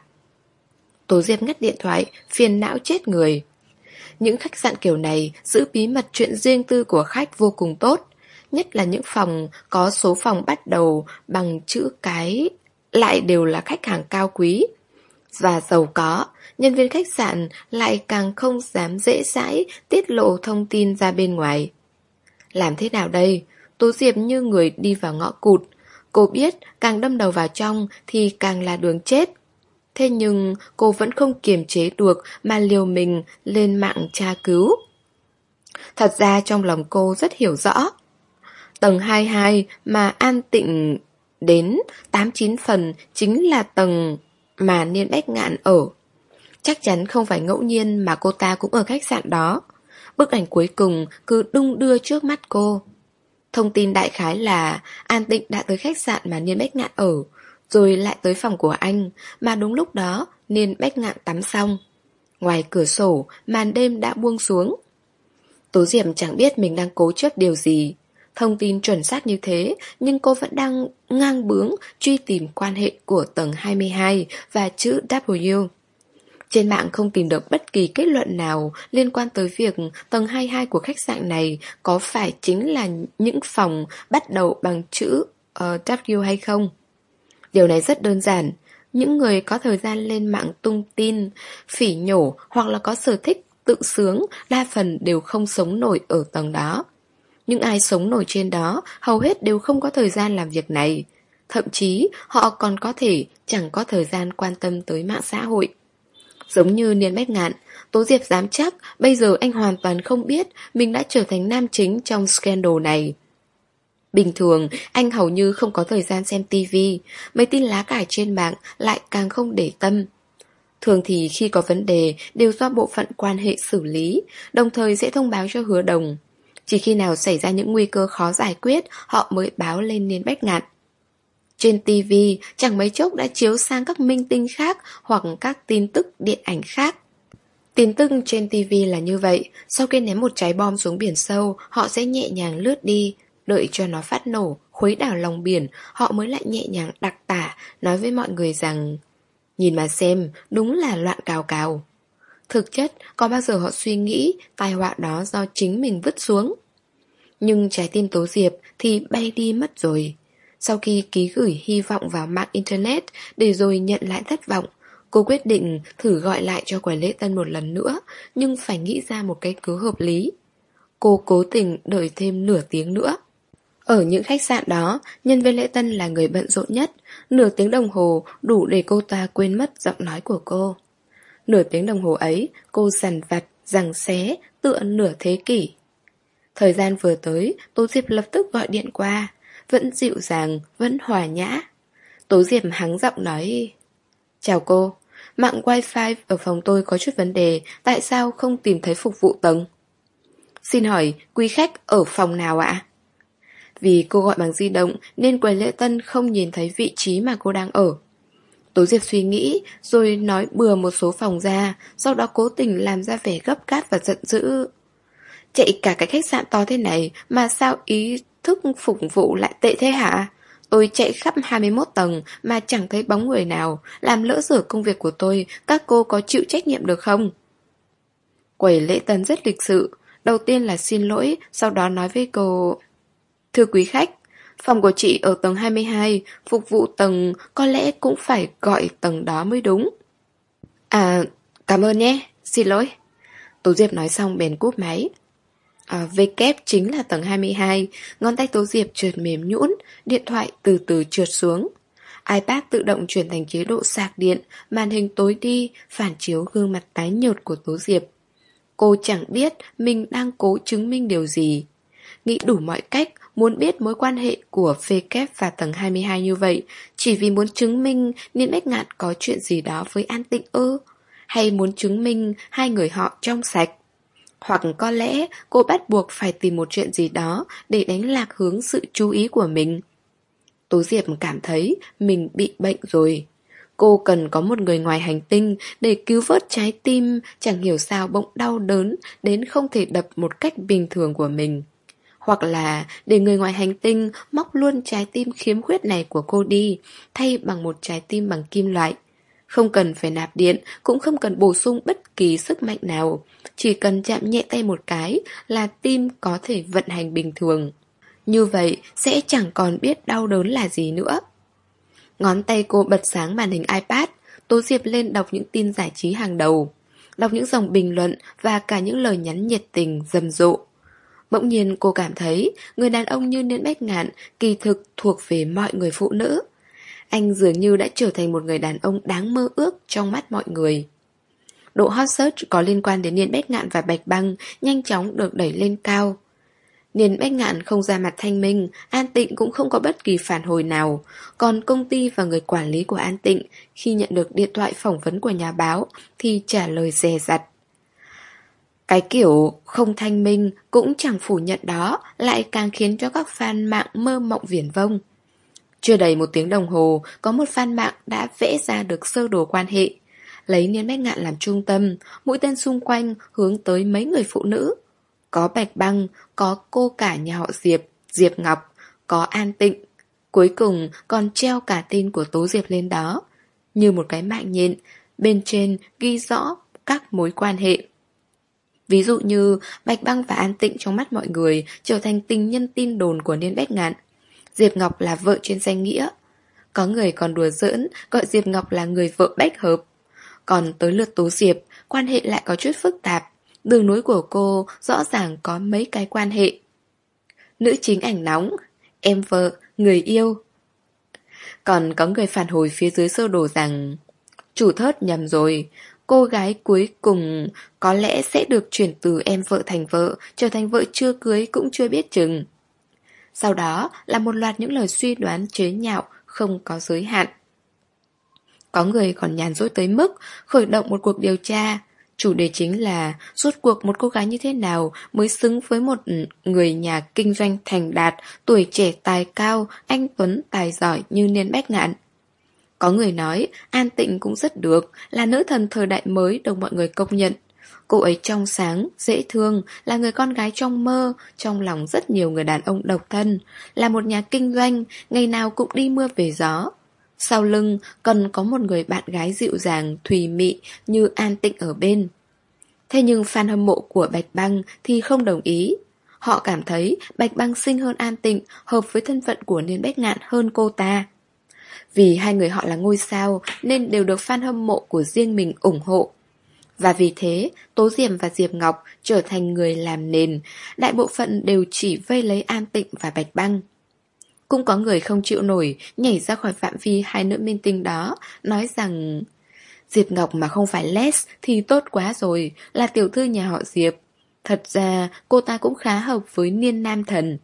Tố Diệp ngắt điện thoại, phiền não chết người. Những khách sạn kiểu này giữ bí mật chuyện riêng tư của khách vô cùng tốt. Nhất là những phòng có số phòng bắt đầu bằng chữ cái lại đều là khách hàng cao quý và giàu có. Nhân viên khách sạn lại càng không dám dễ dãi tiết lộ thông tin ra bên ngoài. Làm thế nào đây? Tố Diệp như người đi vào ngõ cụt. Cô biết càng đâm đầu vào trong thì càng là đường chết. Thế nhưng cô vẫn không kiềm chế được mà liều mình lên mạng tra cứu. Thật ra trong lòng cô rất hiểu rõ. Tầng hai mươi hai mà An Tịnh đến tám chín phần chính là tầng mà Niên Bách Ngạn ở. Chắc chắn không phải ngẫu nhiên mà cô ta cũng ở khách sạn đó. Bức ảnh cuối cùng cứ đung đưa trước mắt cô. Thông tin đại khái là An Tịnh đã tới khách sạn mà Niên Bách Ngạn ở, rồi lại tới phòng của anh, mà đúng lúc đó Niên Bách Ngạn tắm xong. Ngoài cửa sổ, màn đêm đã buông xuống. Tố Diệp chẳng biết mình đang cố chấp điều gì. Thông tin chuẩn xác như thế, nhưng cô vẫn đang ngang bướng truy tìm quan hệ của tầng hai mươi hai và chữ W. Trên mạng không tìm được bất kỳ kết luận nào liên quan tới việc tầng hai mươi hai của khách sạn này có phải chính là những phòng bắt đầu bằng chữ uh, W hay không. Điều này rất đơn giản. Những người có thời gian lên mạng tung tin, phỉ nhổ hoặc là có sở thích tự sướng đa phần đều không sống nổi ở tầng đó. Những ai sống nổi trên đó hầu hết đều không có thời gian làm việc này. Thậm chí họ còn có thể chẳng có thời gian quan tâm tới mạng xã hội. Giống như Niên Bách Ngạn, Tố Diệp dám chắc bây giờ anh hoàn toàn không biết mình đã trở thành nam chính trong scandal này. Bình thường, anh hầu như không có thời gian xem tivi, mấy tin lá cải trên mạng lại càng không để tâm. Thường thì khi có vấn đề đều do bộ phận quan hệ xử lý, đồng thời sẽ thông báo cho Hứa Đồng. Chỉ khi nào xảy ra những nguy cơ khó giải quyết, họ mới báo lên Niên Bách Ngạn. Trên tivi chẳng mấy chốc đã chiếu sang các minh tinh khác hoặc các tin tức điện ảnh khác. Tin tức trên tivi là như vậy, sau khi ném một trái bom xuống biển sâu, họ sẽ nhẹ nhàng lướt đi, đợi cho nó phát nổ, khuấy đảo lòng biển, họ mới lại nhẹ nhàng đặc tả, nói với mọi người rằng nhìn mà xem, đúng là loạn cào cào. Thực chất, có bao giờ họ suy nghĩ tai họa đó do chính mình vứt xuống. Nhưng trái tim Tố Diệp thì bay đi mất rồi. Sau khi ký gửi hy vọng vào mạng Internet để rồi nhận lại thất vọng, cô quyết định thử gọi lại cho Quầy Lễ Tân một lần nữa, nhưng phải nghĩ ra một cái cớ hợp lý. Cô cố tình đợi thêm nửa tiếng nữa. Ở những khách sạn đó, nhân viên lễ tân là người bận rộn nhất. Nửa tiếng đồng hồ đủ để cô ta quên mất giọng nói của cô. Nửa tiếng đồng hồ ấy, cô dằn vặt, giằng xé, tựa nửa thế kỷ. Thời gian vừa tới, Tố Diệp lập tức gọi điện qua. Vẫn dịu dàng, vẫn hòa nhã. Tố Diệp hắng giọng nói: chào cô, mạng wifi ở phòng tôi có chút vấn đề, tại sao không tìm thấy phục vụ tầng? Xin hỏi, quý khách ở phòng nào ạ? Vì cô gọi bằng di động nên quầy lễ tân không nhìn thấy vị trí mà cô đang ở. Tố Diệp suy nghĩ rồi nói bừa một số phòng ra, sau đó cố tình làm ra vẻ gấp gáp và giận dữ. Chạy cả cái khách sạn to thế này mà sao ý thức phục vụ lại tệ thế hả? Tôi chạy khắp hai mươi mốt tầng mà chẳng thấy bóng người nào, làm lỡ dở công việc của tôi, các cô có chịu trách nhiệm được không? Quầy lễ tân rất lịch sự, đầu tiên là xin lỗi, sau đó nói với cô: thưa quý khách, phòng của chị ở tầng hai mươi hai, phục vụ tầng có lẽ cũng phải gọi tầng đó mới đúng. À, cảm ơn nhé, xin lỗi. Tố Diệp nói xong bèn cúp máy. À, V kép chính là tầng hai mươi hai, ngón tay Tố Diệp trượt mềm nhũn, điện thoại từ từ trượt xuống. iPad tự động chuyển thành chế độ sạc điện, màn hình tối đi, phản chiếu gương mặt tái nhợt của Tố Diệp. Cô chẳng biết mình đang cố chứng minh điều gì. Nghĩ đủ mọi cách, muốn biết mối quan hệ của V kép và tầng hai mươi hai như vậy, chỉ vì muốn chứng minh Niên Bách Ngạn có chuyện gì đó với An Tịnh ư? Hay muốn chứng minh hai người họ trong sạch? Hoặc có lẽ cô bắt buộc phải tìm một chuyện gì đó để đánh lạc hướng sự chú ý của mình. Tố Diệp cảm thấy mình bị bệnh rồi. Cô cần có một người ngoài hành tinh để cứu vớt trái tim chẳng hiểu sao bỗng đau đớn đến không thể đập một cách bình thường của mình. Hoặc là để người ngoài hành tinh móc luôn trái tim khiếm khuyết này của cô đi, thay bằng một trái tim bằng kim loại. Không cần phải nạp điện, cũng không cần bổ sung bất kỳ sức mạnh nào. Chỉ cần chạm nhẹ tay một cái là tim có thể vận hành bình thường. Như vậy sẽ chẳng còn biết đau đớn là gì nữa. Ngón tay cô bật sáng màn hình iPad, Tố Diệp lên đọc những tin giải trí hàng đầu, đọc những dòng bình luận và cả những lời nhắn nhiệt tình rầm rộ. Bỗng nhiên cô cảm thấy người đàn ông như Niên Bách Ngạn kỳ thực thuộc về mọi người phụ nữ. Anh dường như đã trở thành một người đàn ông đáng mơ ước trong mắt mọi người. Độ hot search có liên quan đến Niên Bách Ngạn và Bạch Băng nhanh chóng được đẩy lên cao. Niên Bách Ngạn không ra mặt thanh minh, An Tịnh cũng không có bất kỳ phản hồi nào. Còn công ty và người quản lý của An Tịnh khi nhận được điện thoại phỏng vấn của nhà báo thì trả lời dè dặt. Cái kiểu không thanh minh cũng chẳng phủ nhận đó lại càng khiến cho các fan mạng mơ mộng viển vông. Chưa đầy một tiếng đồng hồ, có một fan mạng đã vẽ ra được sơ đồ quan hệ. Lấy Niên Bách Ngạn làm trung tâm, mũi tên xung quanh hướng tới mấy người phụ nữ. Có Bạch Băng, có cô cả nhà họ Diệp, Diệp Ngọc, có An Tịnh. Cuối cùng còn treo cả tên của Tố Diệp lên đó. Như một cái mạng nhện, bên trên ghi rõ các mối quan hệ. Ví dụ như Bạch Băng và An Tịnh trong mắt mọi người trở thành tình nhân tin đồn của Niên Bách Ngạn. Diệp Ngọc là vợ trên danh nghĩa. Có người còn đùa giỡn gọi Diệp Ngọc là người vợ bách hợp. Còn tới lượt Tố Diệp, quan hệ lại có chút phức tạp. Đường nối của cô rõ ràng có mấy cái quan hệ. Nữ chính ảnh nóng, em vợ, người yêu. Còn có người phản hồi phía dưới sơ đồ rằng chủ thớt nhầm rồi. Cô gái cuối cùng có lẽ sẽ được chuyển từ em vợ thành vợ, trở thành vợ chưa cưới cũng chưa biết chừng. Sau đó là một loạt những lời suy đoán chế nhạo không có giới hạn. Có người còn nhàn rỗi tới mức khởi động một cuộc điều tra. Chủ đề chính là rốt cuộc một cô gái như thế nào mới xứng với một người nhà kinh doanh thành đạt, tuổi trẻ tài cao, anh tuấn tài giỏi như Niên Bách Ngạn. Có người nói An Tịnh cũng rất được, là nữ thần thời đại mới được mọi người công nhận. Cô ấy trong sáng, dễ thương, là người con gái trong mơ, trong lòng rất nhiều người đàn ông độc thân, là một nhà kinh doanh, ngày nào cũng đi mưa về gió. Sau lưng cần có một người bạn gái dịu dàng, thùy mị như An Tịnh ở bên. Thế nhưng fan hâm mộ của Bạch Băng thì không đồng ý. Họ cảm thấy Bạch Băng xinh hơn An Tịnh, hợp với thân phận của Niên Bách Ngạn hơn cô ta. Vì hai người họ là ngôi sao nên đều được fan hâm mộ của riêng mình ủng hộ. Và vì thế, Tố Diệp và Diệp Ngọc trở thành người làm nền, đại bộ phận đều chỉ vây lấy An Tịnh và Bạch Băng. Cũng có người không chịu nổi, nhảy ra khỏi phạm vi hai nữ minh tinh đó, nói rằng Diệp Ngọc mà không phải les thì tốt quá rồi, là tiểu thư nhà họ Diệp. Thật ra cô ta cũng khá hợp với Niên Nam Thần.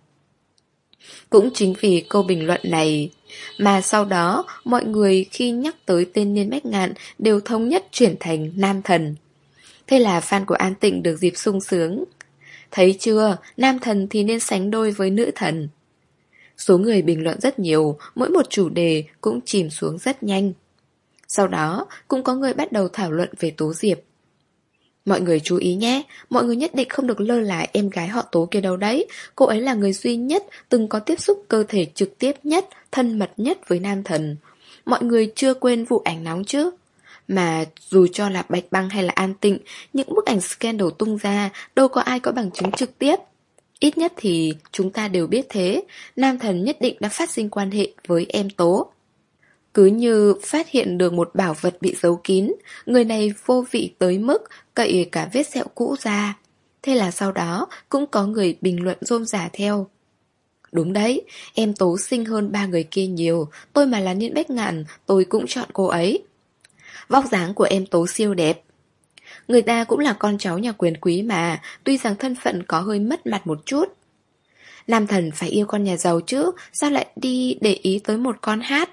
Cũng chính vì câu bình luận này mà sau đó mọi người khi nhắc tới tên Niên Bách Ngạn đều thống nhất chuyển thành Nam Thần. Thế là fan của An Tịnh được dịp sung sướng. Thấy chưa, Nam Thần thì nên sánh đôi với nữ thần. Số người bình luận rất nhiều, mỗi một chủ đề cũng chìm xuống rất nhanh. Sau đó cũng có người bắt đầu thảo luận về Tố Diệp. Mọi người chú ý nhé, mọi người nhất định không được lơ là em gái họ Tố kia đâu đấy. Cô ấy là người duy nhất từng có tiếp xúc cơ thể trực tiếp nhất, thân mật nhất với Nam Thần. Mọi người chưa quên vụ ảnh nóng chứ. Mà dù cho là Bạch Băng hay là An Tịnh, những bức ảnh scandal tung ra đâu có ai có bằng chứng trực tiếp. Ít nhất thì chúng ta đều biết thế, Nam Thần nhất định đã phát sinh quan hệ với em Tố. Cứ như phát hiện được một bảo vật bị giấu kín, người này vô vị tới mức cậy cả vết sẹo cũ ra. Thế là sau đó cũng có người bình luận rôm rả theo. Đúng đấy, em Tố xinh hơn ba người kia nhiều, tôi mà là Niên Bách Ngạn, tôi cũng chọn cô ấy. Vóc dáng của em Tố siêu đẹp. Người ta cũng là con cháu nhà quyền quý mà, tuy rằng thân phận có hơi mất mặt một chút. Nam Thần phải yêu con nhà giàu chứ, sao lại đi để ý tới một con hát?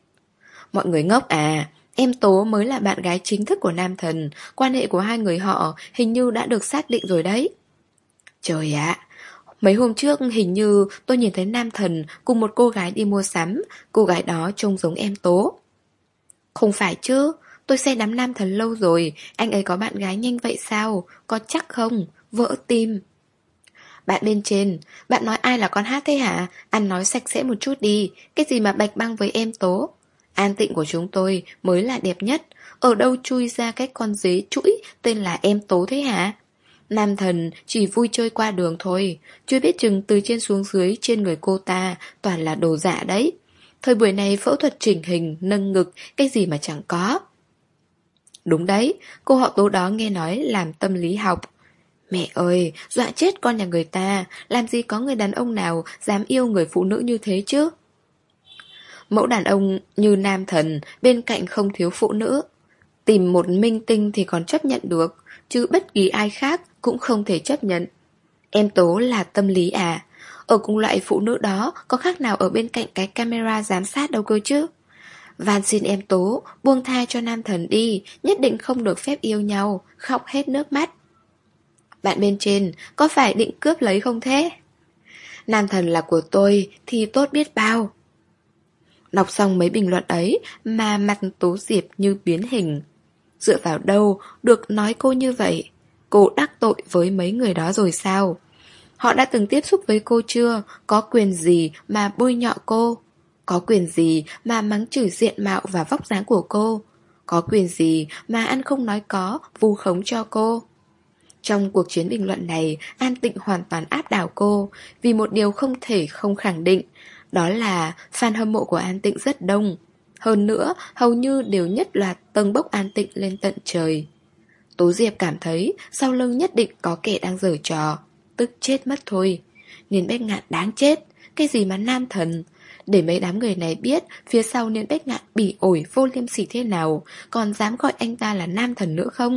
Mọi người ngốc à, em Tố mới là bạn gái chính thức của Nam Thần, quan hệ của hai người họ hình như đã được xác định rồi đấy. Trời ạ, mấy hôm trước hình như tôi nhìn thấy Nam Thần cùng một cô gái đi mua sắm, cô gái đó trông giống em Tố. Không phải chứ, tôi say đắm Nam Thần lâu rồi, anh ấy có bạn gái nhanh vậy sao? Có chắc không? Vỡ tim. Bạn bên trên, bạn nói ai là con hát thế hả? Ăn nói sạch sẽ một chút đi, cái gì mà Bạch Băng với em Tố? An Tịnh của chúng tôi mới là đẹp nhất, ở đâu chui ra cái con dế chuỗi tên là em Tố thế hả? Nam Thần chỉ vui chơi qua đường thôi, chưa biết chừng từ trên xuống dưới trên người cô ta toàn là đồ giả đấy. Thời buổi này phẫu thuật chỉnh hình, nâng ngực, cái gì mà chẳng có. Đúng đấy, cô họ Tố đó nghe nói làm tâm lý học. Mẹ ơi, dọa chết con nhà người ta, làm gì có người đàn ông nào dám yêu người phụ nữ như thế chứ? Mẫu đàn ông như Nam Thần, bên cạnh không thiếu phụ nữ. Tìm một minh tinh thì còn chấp nhận được, chứ bất kỳ ai khác cũng không thể chấp nhận. Em Tố là tâm lý à? Ở cùng loại phụ nữ đó có khác nào ở bên cạnh cái camera giám sát đâu cơ chứ? Van xin em Tố buông tha cho Nam Thần đi, nhất định không được phép yêu nhau, khóc hết nước mắt. Bạn bên trên có phải định cướp lấy không thế? Nam Thần là của tôi thì tốt biết bao. Đọc xong mấy bình luận ấy mà mặt Tố Diệp như biến hình. Dựa vào đâu được nói cô như vậy? Cô đắc tội với mấy người đó rồi sao? Họ đã từng tiếp xúc với cô chưa? Có quyền gì mà bôi nhọ cô? Có quyền gì mà mắng chửi diện mạo và vóc dáng của cô? Có quyền gì mà ăn không nói có, vu khống cho cô? Trong cuộc chiến bình luận này, An Tịnh hoàn toàn áp đảo cô, vì một điều không thể không khẳng định, đó là fan hâm mộ của An Tịnh rất đông. Hơn nữa, hầu như đều nhất loạt tâng bốc An Tịnh lên tận trời. Tố Diệp cảm thấy sau lưng nhất định có kẻ đang giở trò, tức chết mất thôi. Niên Bách Ngạn đáng chết, cái gì mà nam thần. Để mấy đám người này biết phía sau Niên Bách Ngạn bỉ ổi vô liêm sỉ thế nào, còn dám gọi anh ta là nam thần nữa không?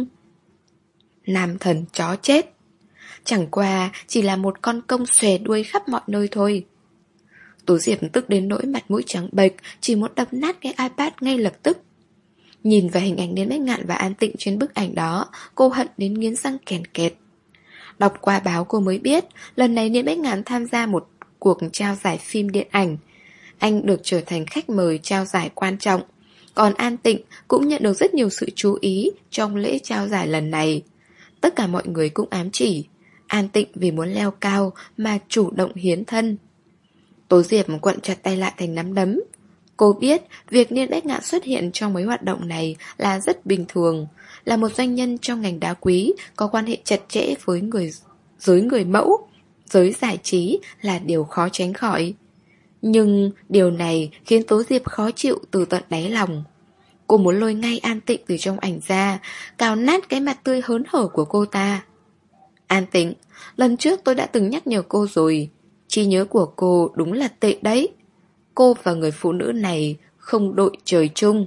Nam thần chó chết. Chẳng qua chỉ là một con công xòe đuôi khắp mọi nơi thôi. Tố Diệp tức đến nỗi mặt mũi trắng bệch, chỉ muốn đập nát cái iPad ngay lập tức. Nhìn vào hình ảnh Niên Bách Ngạn và An Tịnh trên bức ảnh đó, cô hận đến nghiến răng kèn kẹt. Đọc qua báo cô mới biết, lần này Niên Bách Ngạn tham gia một cuộc trao giải phim điện ảnh. Anh được trở thành khách mời trao giải quan trọng. Còn An Tịnh cũng nhận được rất nhiều sự chú ý trong lễ trao giải lần này. Tất cả mọi người cũng ám chỉ An Tịnh vì muốn leo cao mà chủ động hiến thân. Tố Diệp quặn chặt tay lại thành nắm đấm. Cô biết việc Niên Bách Ngạn xuất hiện trong mấy hoạt động này là rất bình thường. Là một doanh nhân trong ngành đá quý, có quan hệ chặt chẽ với người giới người mẫu, giới giải trí là điều khó tránh khỏi. Nhưng điều này khiến Tố Diệp khó chịu từ tận đáy lòng. Cô muốn lôi ngay An Tịnh từ trong ảnh ra, cào nát cái mặt tươi hớn hở của cô ta. An Tịnh, lần trước tôi đã từng nhắc nhở cô rồi, trí nhớ của cô đúng là tệ đấy. Cô và người phụ nữ này không đội trời chung.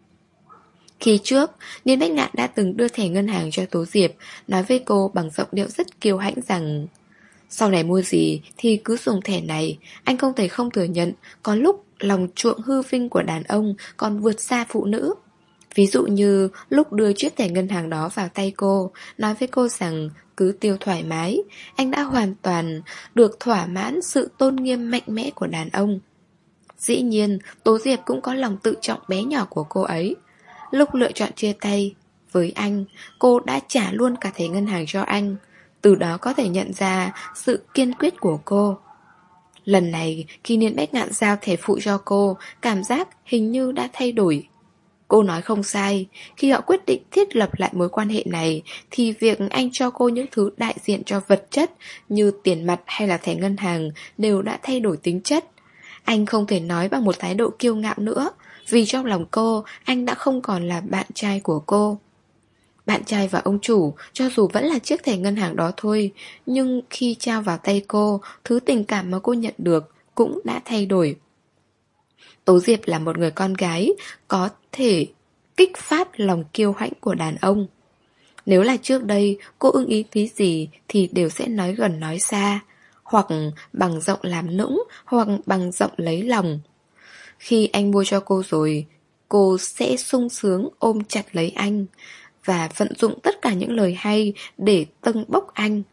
Khi trước, Niên Bách Ngạn đã từng đưa thẻ ngân hàng cho Tố Diệp, nói với cô bằng giọng điệu rất kiêu hãnh rằng sau này mua gì thì cứ dùng thẻ này. Anh không thể không thừa nhận, có lúc lòng chuộng hư vinh của đàn ông còn vượt xa phụ nữ. Ví dụ như lúc đưa chiếc thẻ ngân hàng đó vào tay cô, nói với cô rằng cứ tiêu thoải mái, anh đã hoàn toàn được thỏa mãn sự tôn nghiêm mạnh mẽ của đàn ông. Dĩ nhiên, Tố Diệp cũng có lòng tự trọng bé nhỏ của cô ấy. Lúc lựa chọn chia tay với anh, cô đã trả luôn cả thẻ ngân hàng cho anh. Từ đó có thể nhận ra sự kiên quyết của cô. Lần này, khi Niên Bách Ngạn giao thẻ phụ cho cô, cảm giác hình như đã thay đổi. Cô nói không sai, khi họ quyết định thiết lập lại mối quan hệ này, thì việc anh cho cô những thứ đại diện cho vật chất như tiền mặt hay là thẻ ngân hàng đều đã thay đổi tính chất. Anh không thể nói bằng một thái độ kiêu ngạo nữa, vì trong lòng cô, anh đã không còn là bạn trai của cô. Bạn trai và ông chủ, cho dù vẫn là chiếc thẻ ngân hàng đó thôi, nhưng khi trao vào tay cô, thứ tình cảm mà cô nhận được cũng đã thay đổi. Tố Diệp là một người con gái có thể kích phát lòng kiêu hãnh của đàn ông. Nếu là trước đây, cô ưng ý tí gì thì đều sẽ nói gần nói xa, hoặc bằng giọng làm nũng, hoặc bằng giọng lấy lòng. Khi anh mua cho cô rồi, cô sẽ sung sướng ôm chặt lấy anh và vận dụng tất cả những lời hay để tâng bốc anh.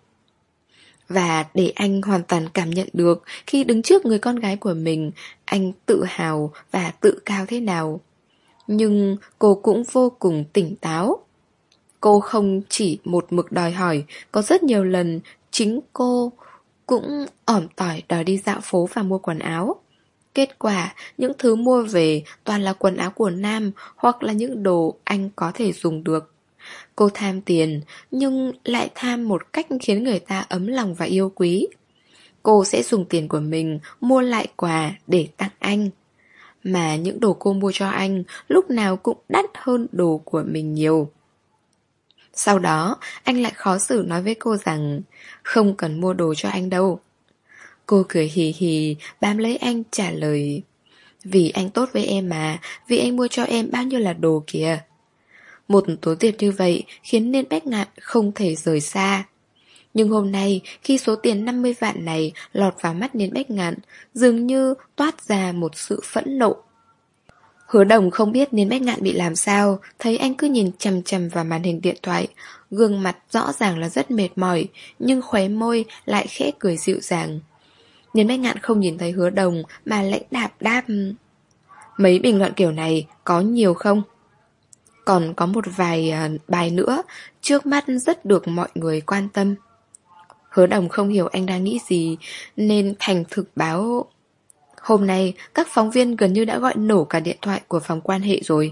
Và để anh hoàn toàn cảm nhận được khi đứng trước người con gái của mình, anh tự hào và tự cao thế nào. Nhưng cô cũng vô cùng tỉnh táo. Cô không chỉ một mực đòi hỏi, có rất nhiều lần chính cô cũng ỏm tỏi đòi đi dạo phố và mua quần áo. Kết quả, những thứ mua về toàn là quần áo của nam hoặc là những đồ anh có thể dùng được. Cô tham tiền, nhưng lại tham một cách khiến người ta ấm lòng và yêu quý. Cô sẽ dùng tiền của mình mua lại quà để tặng anh. Mà những đồ cô mua cho anh lúc nào cũng đắt hơn đồ của mình nhiều. Sau đó, anh lại khó xử nói với cô rằng không cần mua đồ cho anh đâu. Cô cười hì hì, bám lấy anh trả lời vì anh tốt với em mà, vì anh mua cho em bao nhiêu là đồ kìa. Một Tố Diệp như vậy khiến Niên Bách Ngạn không thể rời xa. Nhưng hôm nay, khi số tiền năm mươi vạn này lọt vào mắt Niên Bách Ngạn, dường như toát ra một sự phẫn nộ. Hứa Đồng không biết Niên Bách Ngạn bị làm sao, thấy anh cứ nhìn chằm chằm vào màn hình điện thoại, gương mặt rõ ràng là rất mệt mỏi, nhưng khóe môi lại khẽ cười dịu dàng. Niên Bách Ngạn không nhìn thấy Hứa Đồng mà lãnh đạm đáp: mấy bình luận kiểu này có nhiều không? Còn có một vài uh, bài nữa, trước mắt rất được mọi người quan tâm. Hứa Đồng không hiểu anh đang nghĩ gì nên thành thực báo: hôm nay các phóng viên gần như đã gọi nổ cả điện thoại của phòng quan hệ rồi.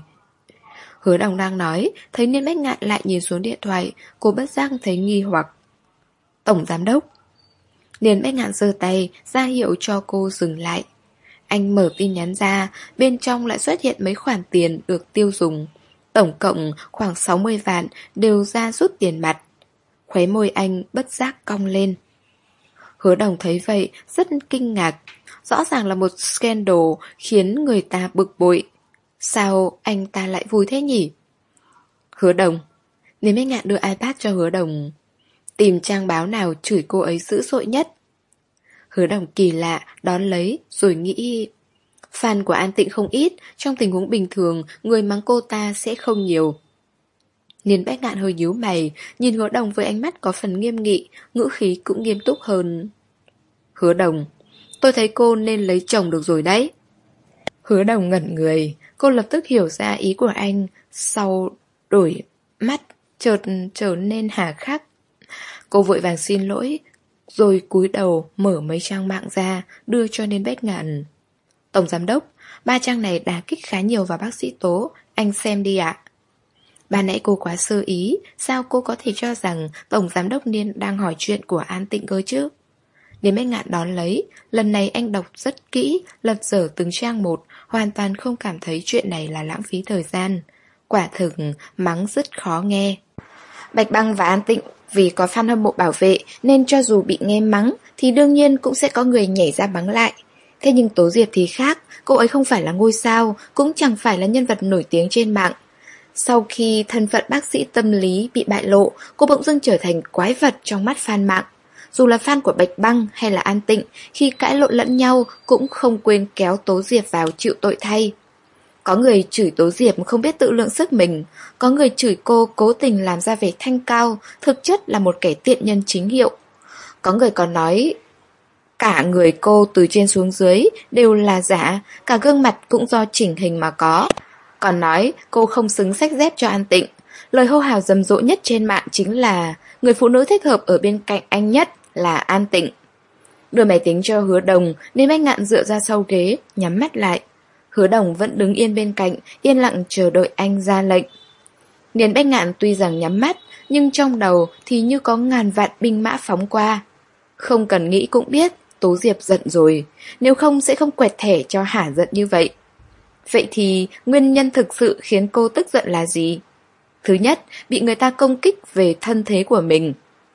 Hứa Đồng đang nói, thấy Niên Bách Ngạn lại nhìn xuống điện thoại, cô bất giác thấy nghi hoặc. Tổng giám đốc. Niên Bách Ngạn giơ tay ra hiệu cho cô dừng lại. Anh mở tin nhắn ra, bên trong lại xuất hiện mấy khoản tiền được tiêu dùng. Tổng cộng khoảng sáu mươi vạn đều ra rút tiền mặt. Khóe môi anh bất giác cong lên. Hứa Đồng thấy vậy rất kinh ngạc. Rõ ràng là một scandal khiến người ta bực bội. Sao anh ta lại vui thế nhỉ? Hứa Đồng. Nếu Bách Ngạn đưa iPad cho Hứa Đồng. Tìm trang báo nào chửi cô ấy dữ dội nhất. Hứa Đồng kỳ lạ đón lấy rồi nghĩ, fan của An Tịnh không ít, trong tình huống bình thường người mắng cô ta sẽ không nhiều. Niên Bách Ngạn hơi nhíu mày, nhìn Hứa Đồng với ánh mắt có phần nghiêm nghị, ngữ khí cũng nghiêm túc hơn. Hứa Đồng, tôi thấy cô nên lấy chồng được rồi đấy. Hứa Đồng ngẩn người, cô lập tức hiểu ra ý của anh, sau đổi mắt chợt trở nên hà khắc. Cô vội vàng xin lỗi, rồi cúi đầu mở mấy trang mạng ra, đưa cho Niên Bách Ngạn. Tổng giám đốc, ba trang này đả kích khá nhiều vào bác sĩ Tố, anh xem đi ạ. Ban nãy cô quá sơ ý, sao cô có thể cho rằng Tổng giám đốc Niên đang hỏi chuyện của An Tịnh cơ chứ? Niên Bách Ngạn đón lấy, lần này anh đọc rất kỹ, lật dở từng trang một, hoàn toàn không cảm thấy chuyện này là lãng phí thời gian. Quả thực, mắng rất khó nghe. Bạch Băng và An Tịnh vì có fan hâm mộ bảo vệ nên cho dù bị nghe mắng thì đương nhiên cũng sẽ có người nhảy ra mắng lại. Thế nhưng Tố Diệp thì khác, cô ấy không phải là ngôi sao, cũng chẳng phải là nhân vật nổi tiếng trên mạng. Sau khi thân phận bác sĩ tâm lý bị bại lộ, cô bỗng dưng trở thành quái vật trong mắt fan mạng. Dù là fan của Bạch Băng hay là An Tịnh, khi cãi lộn lẫn nhau cũng không quên kéo Tố Diệp vào chịu tội thay. Có người chửi Tố Diệp không biết tự lượng sức mình, có người chửi cô cố tình làm ra vẻ thanh cao, thực chất là một kẻ tiện nhân chính hiệu. Có người còn nói cả người cô từ trên xuống dưới đều là giả, cả gương mặt cũng do chỉnh hình mà có. Còn nói cô không xứng xách dép cho An Tịnh. Lời hô hào rầm rộ nhất trên mạng chính là người phụ nữ thích hợp ở bên cạnh anh nhất là An Tịnh. Đưa máy tính cho Hứa Đồng, nên Bách Ngạn dựa ra sau ghế, nhắm mắt lại. Hứa Đồng vẫn đứng yên bên cạnh, yên lặng chờ đợi anh ra lệnh. Niên Bách Ngạn tuy rằng nhắm mắt, nhưng trong đầu thì như có ngàn vạn binh mã phóng qua. Không cần nghĩ cũng biết, Tố Diệp giận rồi, nếu không sẽ không quẹt thẻ cho hả giận như vậy. Vậy thì nguyên nhân thực sự khiến cô tức giận là gì? Thứ nhất, bị người ta công kích về thân thế của mình.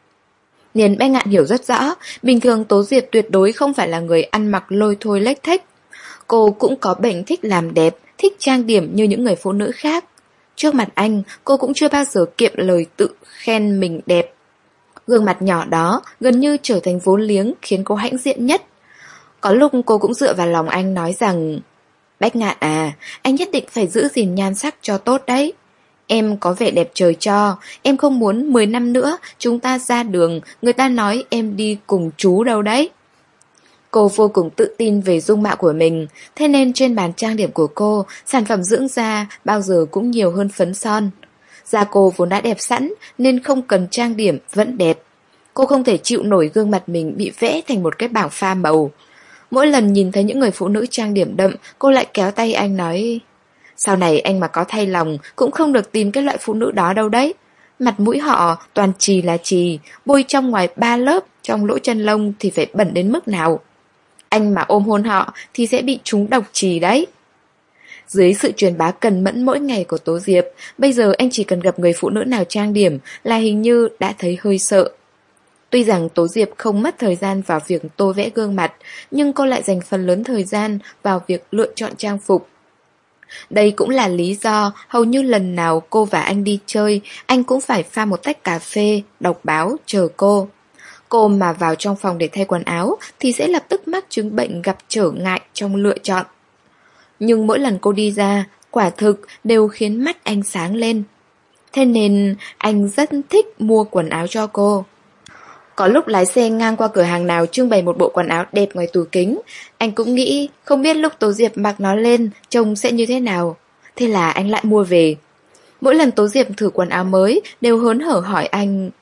Niên Bách Ngạn hiểu rất rõ, bình thường Tố Diệp tuyệt đối không phải là người ăn mặc lôi thôi lếch thếch. Cô cũng có bệnh thích làm đẹp, thích trang điểm như những người phụ nữ khác. Trước mặt anh, cô cũng chưa bao giờ kiệm lời tự khen mình đẹp. Gương mặt nhỏ đó gần như trở thành vốn liếng khiến cô hãnh diện nhất. Có lúc cô cũng dựa vào lòng anh nói rằng: Bách Ngạn à, anh nhất định phải giữ gìn nhan sắc cho tốt đấy. Em có vẻ đẹp trời cho, em không muốn mười năm nữa chúng ta ra đường, người ta nói em đi cùng chú đâu đấy. Cô vô cùng tự tin về dung mạo của mình, thế nên trên bàn trang điểm của cô, sản phẩm dưỡng da bao giờ cũng nhiều hơn phấn son. Da cô vốn đã đẹp sẵn nên không cần trang điểm vẫn đẹp. Cô không thể chịu nổi gương mặt mình bị vẽ thành một cái bảng pha màu. Mỗi lần nhìn thấy những người phụ nữ trang điểm đậm, cô lại kéo tay anh nói: sau này anh mà có thay lòng cũng không được tìm cái loại phụ nữ đó đâu đấy. Mặt mũi họ toàn chì là chì, bôi trong ngoài ba lớp, trong lỗ chân lông thì phải bẩn đến mức nào. Anh mà ôm hôn họ thì sẽ bị trúng độc chì đấy. Dưới sự truyền bá cần mẫn mỗi ngày của Tố Diệp, bây giờ anh chỉ cần gặp người phụ nữ nào trang điểm là hình như đã thấy hơi sợ. Tuy rằng Tố Diệp không mất thời gian vào việc tô vẽ gương mặt, nhưng cô lại dành phần lớn thời gian vào việc lựa chọn trang phục. Đây cũng là lý do hầu như lần nào cô và anh đi chơi, anh cũng phải pha một tách cà phê, đọc báo, chờ cô. Cô mà vào trong phòng để thay quần áo thì sẽ lập tức mắc chứng bệnh gặp trở ngại trong lựa chọn. Nhưng mỗi lần cô đi ra, quả thực đều khiến mắt anh sáng lên. Thế nên anh rất thích mua quần áo cho cô. Có lúc lái xe ngang qua cửa hàng nào trưng bày một bộ quần áo đẹp ngoài tủ kính, anh cũng nghĩ không biết lúc Tố Diệp mặc nó lên trông sẽ như thế nào. Thế là anh lại mua về. Mỗi lần Tố Diệp thử quần áo mới đều hớn hở hỏi anh: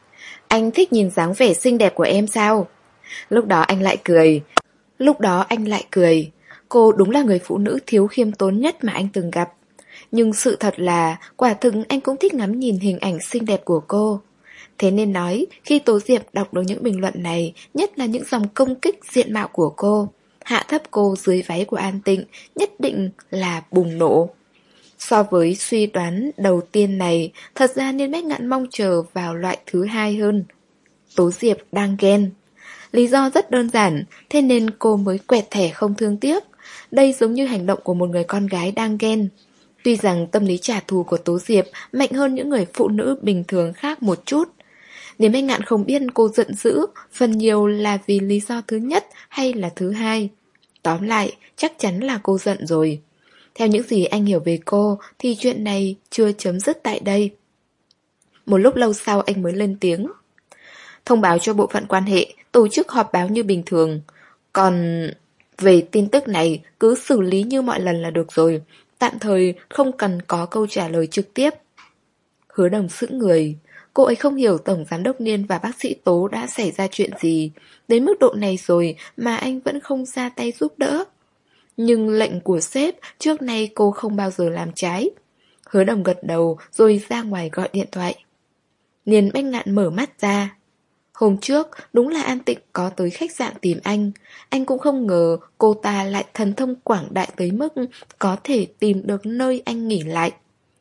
Anh thích nhìn dáng vẻ xinh đẹp của em sao? Lúc đó anh lại cười. Lúc đó anh lại cười. Cô đúng là người phụ nữ thiếu khiêm tốn nhất mà anh từng gặp. Nhưng sự thật là, quả thực anh cũng thích ngắm nhìn hình ảnh xinh đẹp của cô. Thế nên nói, khi Tố Diệp đọc được những bình luận này, nhất là những dòng công kích diện mạo của cô, hạ thấp cô dưới váy của An Tịnh, nhất định là bùng nổ. So với suy đoán đầu tiên này, thật ra Niên Bách Ngạn mong chờ vào loại thứ hai hơn. Tố Diệp đang ghen. Lý do rất đơn giản, thế nên cô mới quẹt thẻ không thương tiếc. Đây giống như hành động của một người con gái đang ghen. Tuy rằng tâm lý trả thù của Tố Diệp mạnh hơn những người phụ nữ bình thường khác một chút. Niên Bách Ngạn không biết cô giận dữ, phần nhiều là vì lý do thứ nhất hay là thứ hai. Tóm lại, chắc chắn là cô giận rồi. Theo những gì anh hiểu về cô thì chuyện này chưa chấm dứt tại đây. Một lúc lâu sau anh mới lên tiếng. Thông báo cho bộ phận quan hệ, tổ chức họp báo như bình thường. Còn về tin tức này cứ xử lý như mọi lần là được rồi. Tạm thời không cần có câu trả lời trực tiếp. Hứa Đồng sững người. Cô ấy không hiểu Tổng Giám đốc Niên và bác sĩ Tố đã xảy ra chuyện gì. Đến mức độ này rồi mà anh vẫn không ra tay giúp đỡ. Nhưng lệnh của sếp trước nay cô không bao giờ làm trái. Hứa Đồng gật đầu rồi ra ngoài gọi điện thoại. Niên Bách Ngạn mở mắt ra. Hôm trước đúng là An Tịnh có tới khách sạn tìm anh. Anh cũng không ngờ cô ta lại thần thông quảng đại tới mức có thể tìm được nơi anh nghỉ lại.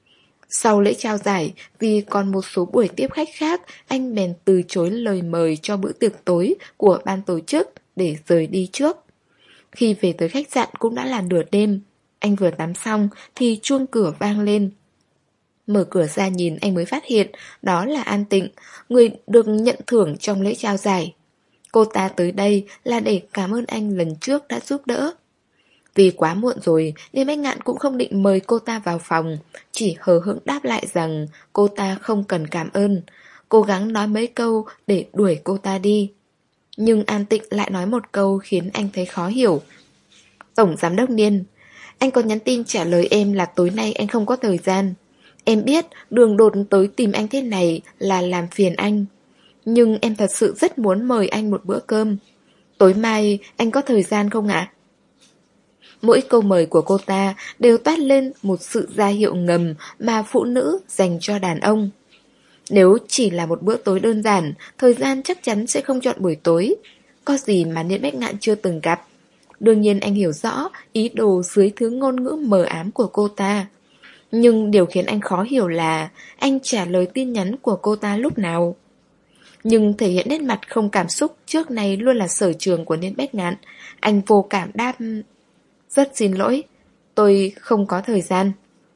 Sau lễ trao giải, vì còn một số buổi tiếp khách khác, anh bèn từ chối lời mời cho bữa tiệc tối của ban tổ chức để rời đi trước. Khi về tới khách sạn cũng đã là nửa đêm. Anh vừa tắm xong thì chuông cửa vang lên. Mở cửa ra nhìn anh mới phát hiện đó là An Tịnh, người được nhận thưởng trong lễ trao giải. Cô ta tới đây là để cảm ơn anh lần trước đã giúp đỡ. Vì quá muộn rồi nên Bách Ngạn cũng không định mời cô ta vào phòng, chỉ hờ hững đáp lại rằng cô ta không cần cảm ơn, cố gắng nói mấy câu để đuổi cô ta đi. Nhưng An Tịnh lại nói một câu khiến anh thấy khó hiểu. Tổng Giám đốc Niên, anh có nhắn tin trả lời em là tối nay anh không có thời gian. Em biết đường đột tới tìm anh thế này là làm phiền anh, nhưng em thật sự rất muốn mời anh một bữa cơm. Tối mai anh có thời gian không ạ? Mỗi câu mời của cô ta đều toát lên một sự ra hiệu ngầm mà phụ nữ dành cho đàn ông. Nếu chỉ là một bữa tối đơn giản, thời gian chắc chắn sẽ không chọn buổi tối. Có gì mà Niên Bách Ngạn chưa từng gặp. Đương nhiên anh hiểu rõ ý đồ dưới thứ ngôn ngữ mờ ám của cô ta. Nhưng điều khiến anh khó hiểu là anh trả lời tin nhắn của cô ta lúc nào. Nhưng thể hiện nét mặt không cảm xúc trước này luôn là sở trường của Niên Bách Ngạn. Anh vô cảm đáp: rất xin lỗi, tôi không có thời gian.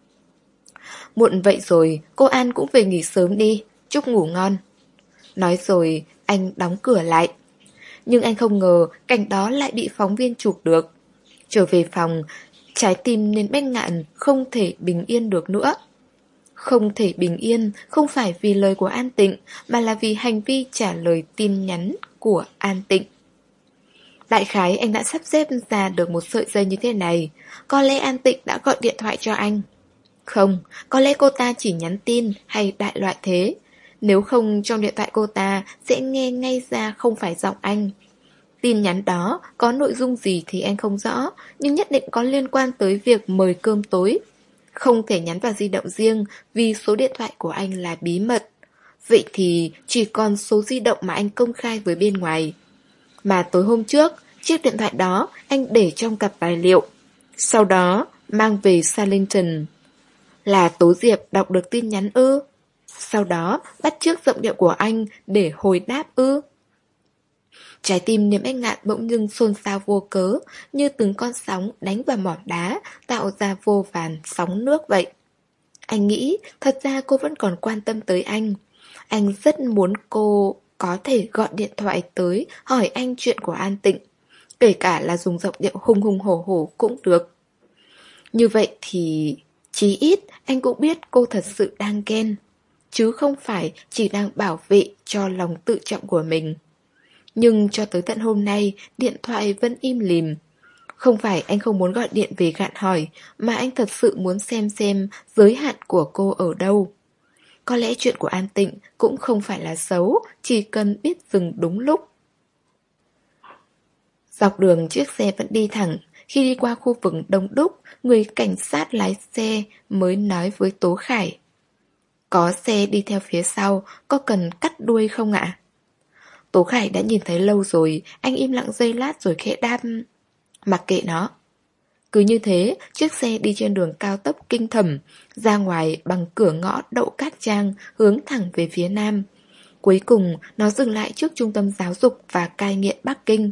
Muộn vậy rồi, cô An cũng về nghỉ sớm đi, chúc ngủ ngon. Nói rồi, anh đóng cửa lại. Nhưng anh không ngờ cảnh đó lại bị phóng viên chụp được. Trở về phòng, trái tim Niên Bách Ngạn không thể bình yên được nữa. Không thể bình yên không phải vì lời của An Tịnh, mà là vì hành vi trả lời tin nhắn của An Tịnh. Đại khái anh đã sắp xếp ra được một sợi dây như thế này. Có lẽ An Tịnh đã gọi điện thoại cho anh. Không, có lẽ cô ta chỉ nhắn tin hay đại loại thế. Nếu không trong điện thoại cô ta sẽ nghe ngay ra không phải giọng anh. Tin nhắn đó có nội dung gì thì anh không rõ, nhưng nhất định có liên quan tới việc mời cơm tối. Không thể nhắn vào di động riêng vì số điện thoại của anh là bí mật. Vậy thì chỉ còn số di động mà anh công khai với bên ngoài. Mà tối hôm trước, chiếc điện thoại đó anh để trong cặp tài liệu, sau đó mang về Salington. Là Tố Diệp đọc được tin nhắn ư? Sau đó bắt chước giọng điệu của anh để hồi đáp ư? Trái tim Niềm Bách Ngạn bỗng dưng xôn xao vô cớ, như từng con sóng đánh vào mỏm đá, tạo ra vô vàn sóng nước vậy. Anh nghĩ thật ra cô vẫn còn quan tâm tới anh. Anh rất muốn cô có thể gọi điện thoại tới hỏi anh chuyện của An Tịnh, kể cả là dùng giọng điệu hùng hùng hổ hổ cũng được. Như vậy thì chí ít anh cũng biết cô thật sự đang ghen, chứ không phải chỉ đang bảo vệ cho lòng tự trọng của mình. Nhưng cho tới tận hôm nay, điện thoại vẫn im lìm. Không phải anh không muốn gọi điện về gạn hỏi, mà anh thật sự muốn xem xem giới hạn của cô ở đâu. Có lẽ chuyện của An Tịnh cũng không phải là xấu, chỉ cần biết dừng đúng lúc. Dọc đường chiếc xe vẫn đi thẳng. Khi đi qua khu vực đông đúc, người cảnh sát lái xe mới nói với Tố Khải: có xe đi theo phía sau, có cần cắt đuôi không ạ? Tố Khải đã nhìn thấy lâu rồi, anh im lặng giây lát rồi khẽ đáp: mặc kệ nó. Cứ như thế, chiếc xe đi trên đường cao tốc Kinh Thẩm, ra ngoài bằng cửa ngõ Đậu Cát Trang, hướng thẳng về phía nam. Cuối cùng, nó dừng lại trước Trung tâm Giáo dục và Cai nghiện Bắc Kinh.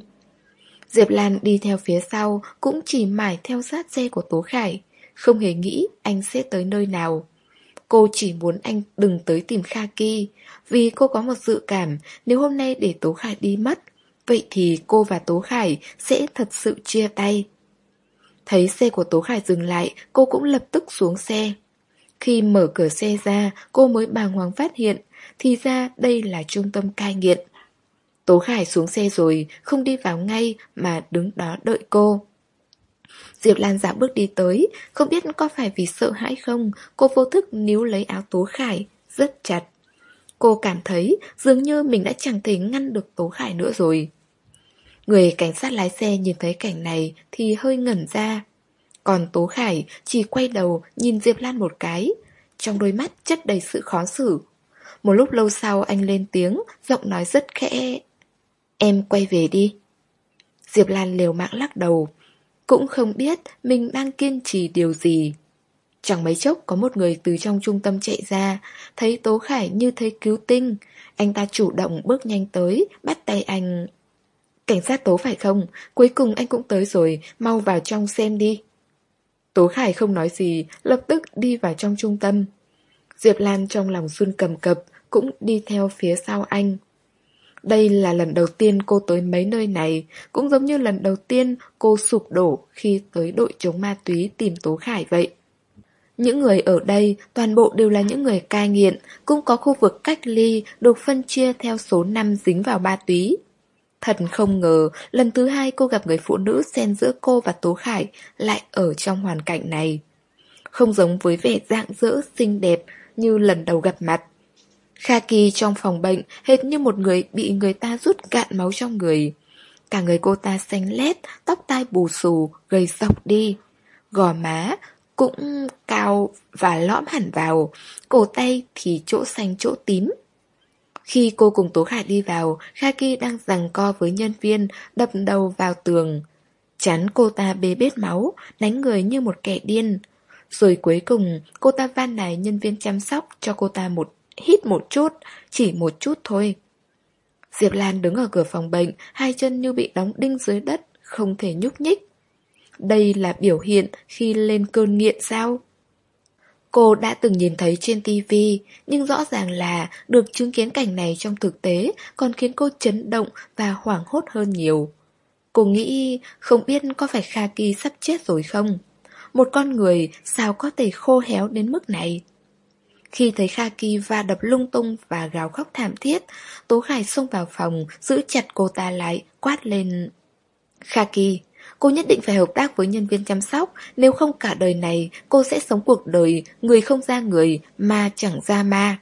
Diệp Lan đi theo phía sau, cũng chỉ mải theo sát xe của Tố Khải, không hề nghĩ anh sẽ tới nơi nào. Cô chỉ muốn anh đừng tới tìm Khaki, vì cô có một dự cảm nếu hôm nay để Tố Khải đi mất, vậy thì cô và Tố Khải sẽ thật sự chia tay. Thấy xe của Tố Khải dừng lại, cô cũng lập tức xuống xe. Khi mở cửa xe ra, cô mới bàng hoàng phát hiện, thì ra đây là trung tâm cai nghiện. Tố Khải xuống xe rồi, không đi vào ngay mà đứng đó đợi cô. Diệp Lan dạo bước đi tới, không biết có phải vì sợ hãi không, cô vô thức níu lấy áo Tố Khải, rất chặt. Cô cảm thấy dường như mình đã chẳng thể ngăn được Tố Khải nữa rồi. Người cảnh sát lái xe nhìn thấy cảnh này thì hơi ngẩn ra. Còn Tố Khải chỉ quay đầu nhìn Diệp Lan một cái, trong đôi mắt chất đầy sự khó xử. Một lúc lâu sau anh lên tiếng, giọng nói rất khẽ: em quay về đi. Diệp Lan liều mạng lắc đầu, cũng không biết mình đang kiên trì điều gì. Chẳng mấy chốc có một người từ trong trung tâm chạy ra, thấy Tố Khải như thấy cứu tinh. Anh ta chủ động bước nhanh tới, bắt tay anh. Cảnh sát Tố phải không? Cuối cùng anh cũng tới rồi, mau vào trong xem đi. Tố Khải không nói gì, lập tức đi vào trong trung tâm. Diệp Lan trong lòng run cầm cập, cũng đi theo phía sau anh. Đây là lần đầu tiên cô tới mấy nơi này, cũng giống như lần đầu tiên cô sụp đổ khi tới đội chống ma túy tìm Tố Khải vậy. Những người ở đây toàn bộ đều là những người cai nghiện, cũng có khu vực cách ly được phân chia theo số năm dính vào ma túy. Thật không ngờ, lần thứ hai cô gặp người phụ nữ xen giữa cô và Tố Khải lại ở trong hoàn cảnh này. Không giống với vẻ rạng rỡ xinh đẹp như lần đầu gặp mặt. Khaki trong phòng bệnh hệt như một người bị người ta rút cạn máu trong người. Cả người cô ta xanh lét, tóc tai bù xù, gầy dọc đi. Gò má cũng cao và lõm hẳn vào, cổ tay thì chỗ xanh chỗ tím. Khi cô cùng Tố Khải đi vào, Khaki đang giằng co với nhân viên, đập đầu vào tường. Chắn cô ta bê bết máu, đánh người như một kẻ điên. Rồi cuối cùng, cô ta van nài nhân viên chăm sóc cho cô ta một hít một chút, chỉ một chút thôi. Diệp Lan đứng ở cửa phòng bệnh, hai chân như bị đóng đinh dưới đất, không thể nhúc nhích. Đây là biểu hiện khi lên cơn nghiện sao? Cô đã từng nhìn thấy trên tivi, nhưng rõ ràng là được chứng kiến cảnh này trong thực tế còn khiến cô chấn động và hoảng hốt hơn nhiều. Cô nghĩ không biết có phải Khaki sắp chết rồi không? Một con người sao có thể khô héo đến mức này? Khi thấy Khaki va đập lung tung và gào khóc thảm thiết, Tố Khải xông vào phòng, giữ chặt cô ta lại, quát lên: Khaki, cô nhất định phải hợp tác với nhân viên chăm sóc, nếu không cả đời này cô sẽ sống cuộc đời người không ra người, ma chẳng ra ma.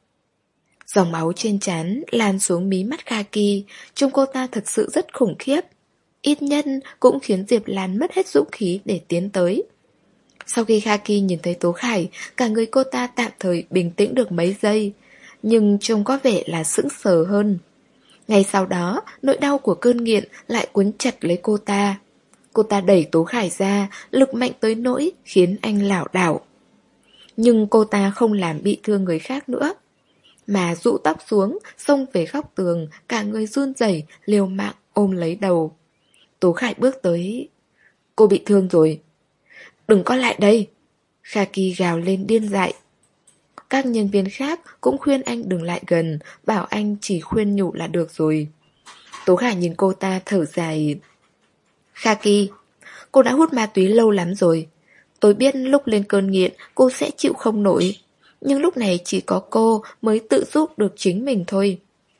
Dòng máu trên trán lan xuống mí mắt Khaki, trông cô ta thật sự rất khủng khiếp. Ít nhất cũng khiến Diệp Lan mất hết dũng khí để tiến tới. Sau khi Khaki nhìn thấy Tố Khải, cả người cô ta tạm thời bình tĩnh được mấy giây, nhưng trông có vẻ là sững sờ hơn. Ngay sau đó, nỗi đau của cơn nghiện lại cuốn chặt lấy cô ta. Cô ta đẩy Tố Khải ra, lực mạnh tới nỗi khiến anh lảo đảo. Nhưng cô ta không làm bị thương người khác nữa, mà rũ tóc xuống, xông về góc tường, cả người run rẩy, liều mạng ôm lấy đầu. Tố Khải bước tới. Cô bị thương rồi. Đừng có lại đây. Khaki gào lên điên dại. Các nhân viên khác cũng khuyên anh đừng lại gần, bảo anh chỉ khuyên nhủ là được rồi. Tố Khải nhìn cô ta thở dài. Khaki, cô đã hút ma túy lâu lắm rồi. Tôi biết lúc lên cơn nghiện cô sẽ chịu không nổi, nhưng lúc này chỉ có cô mới tự giúp được chính mình thôi.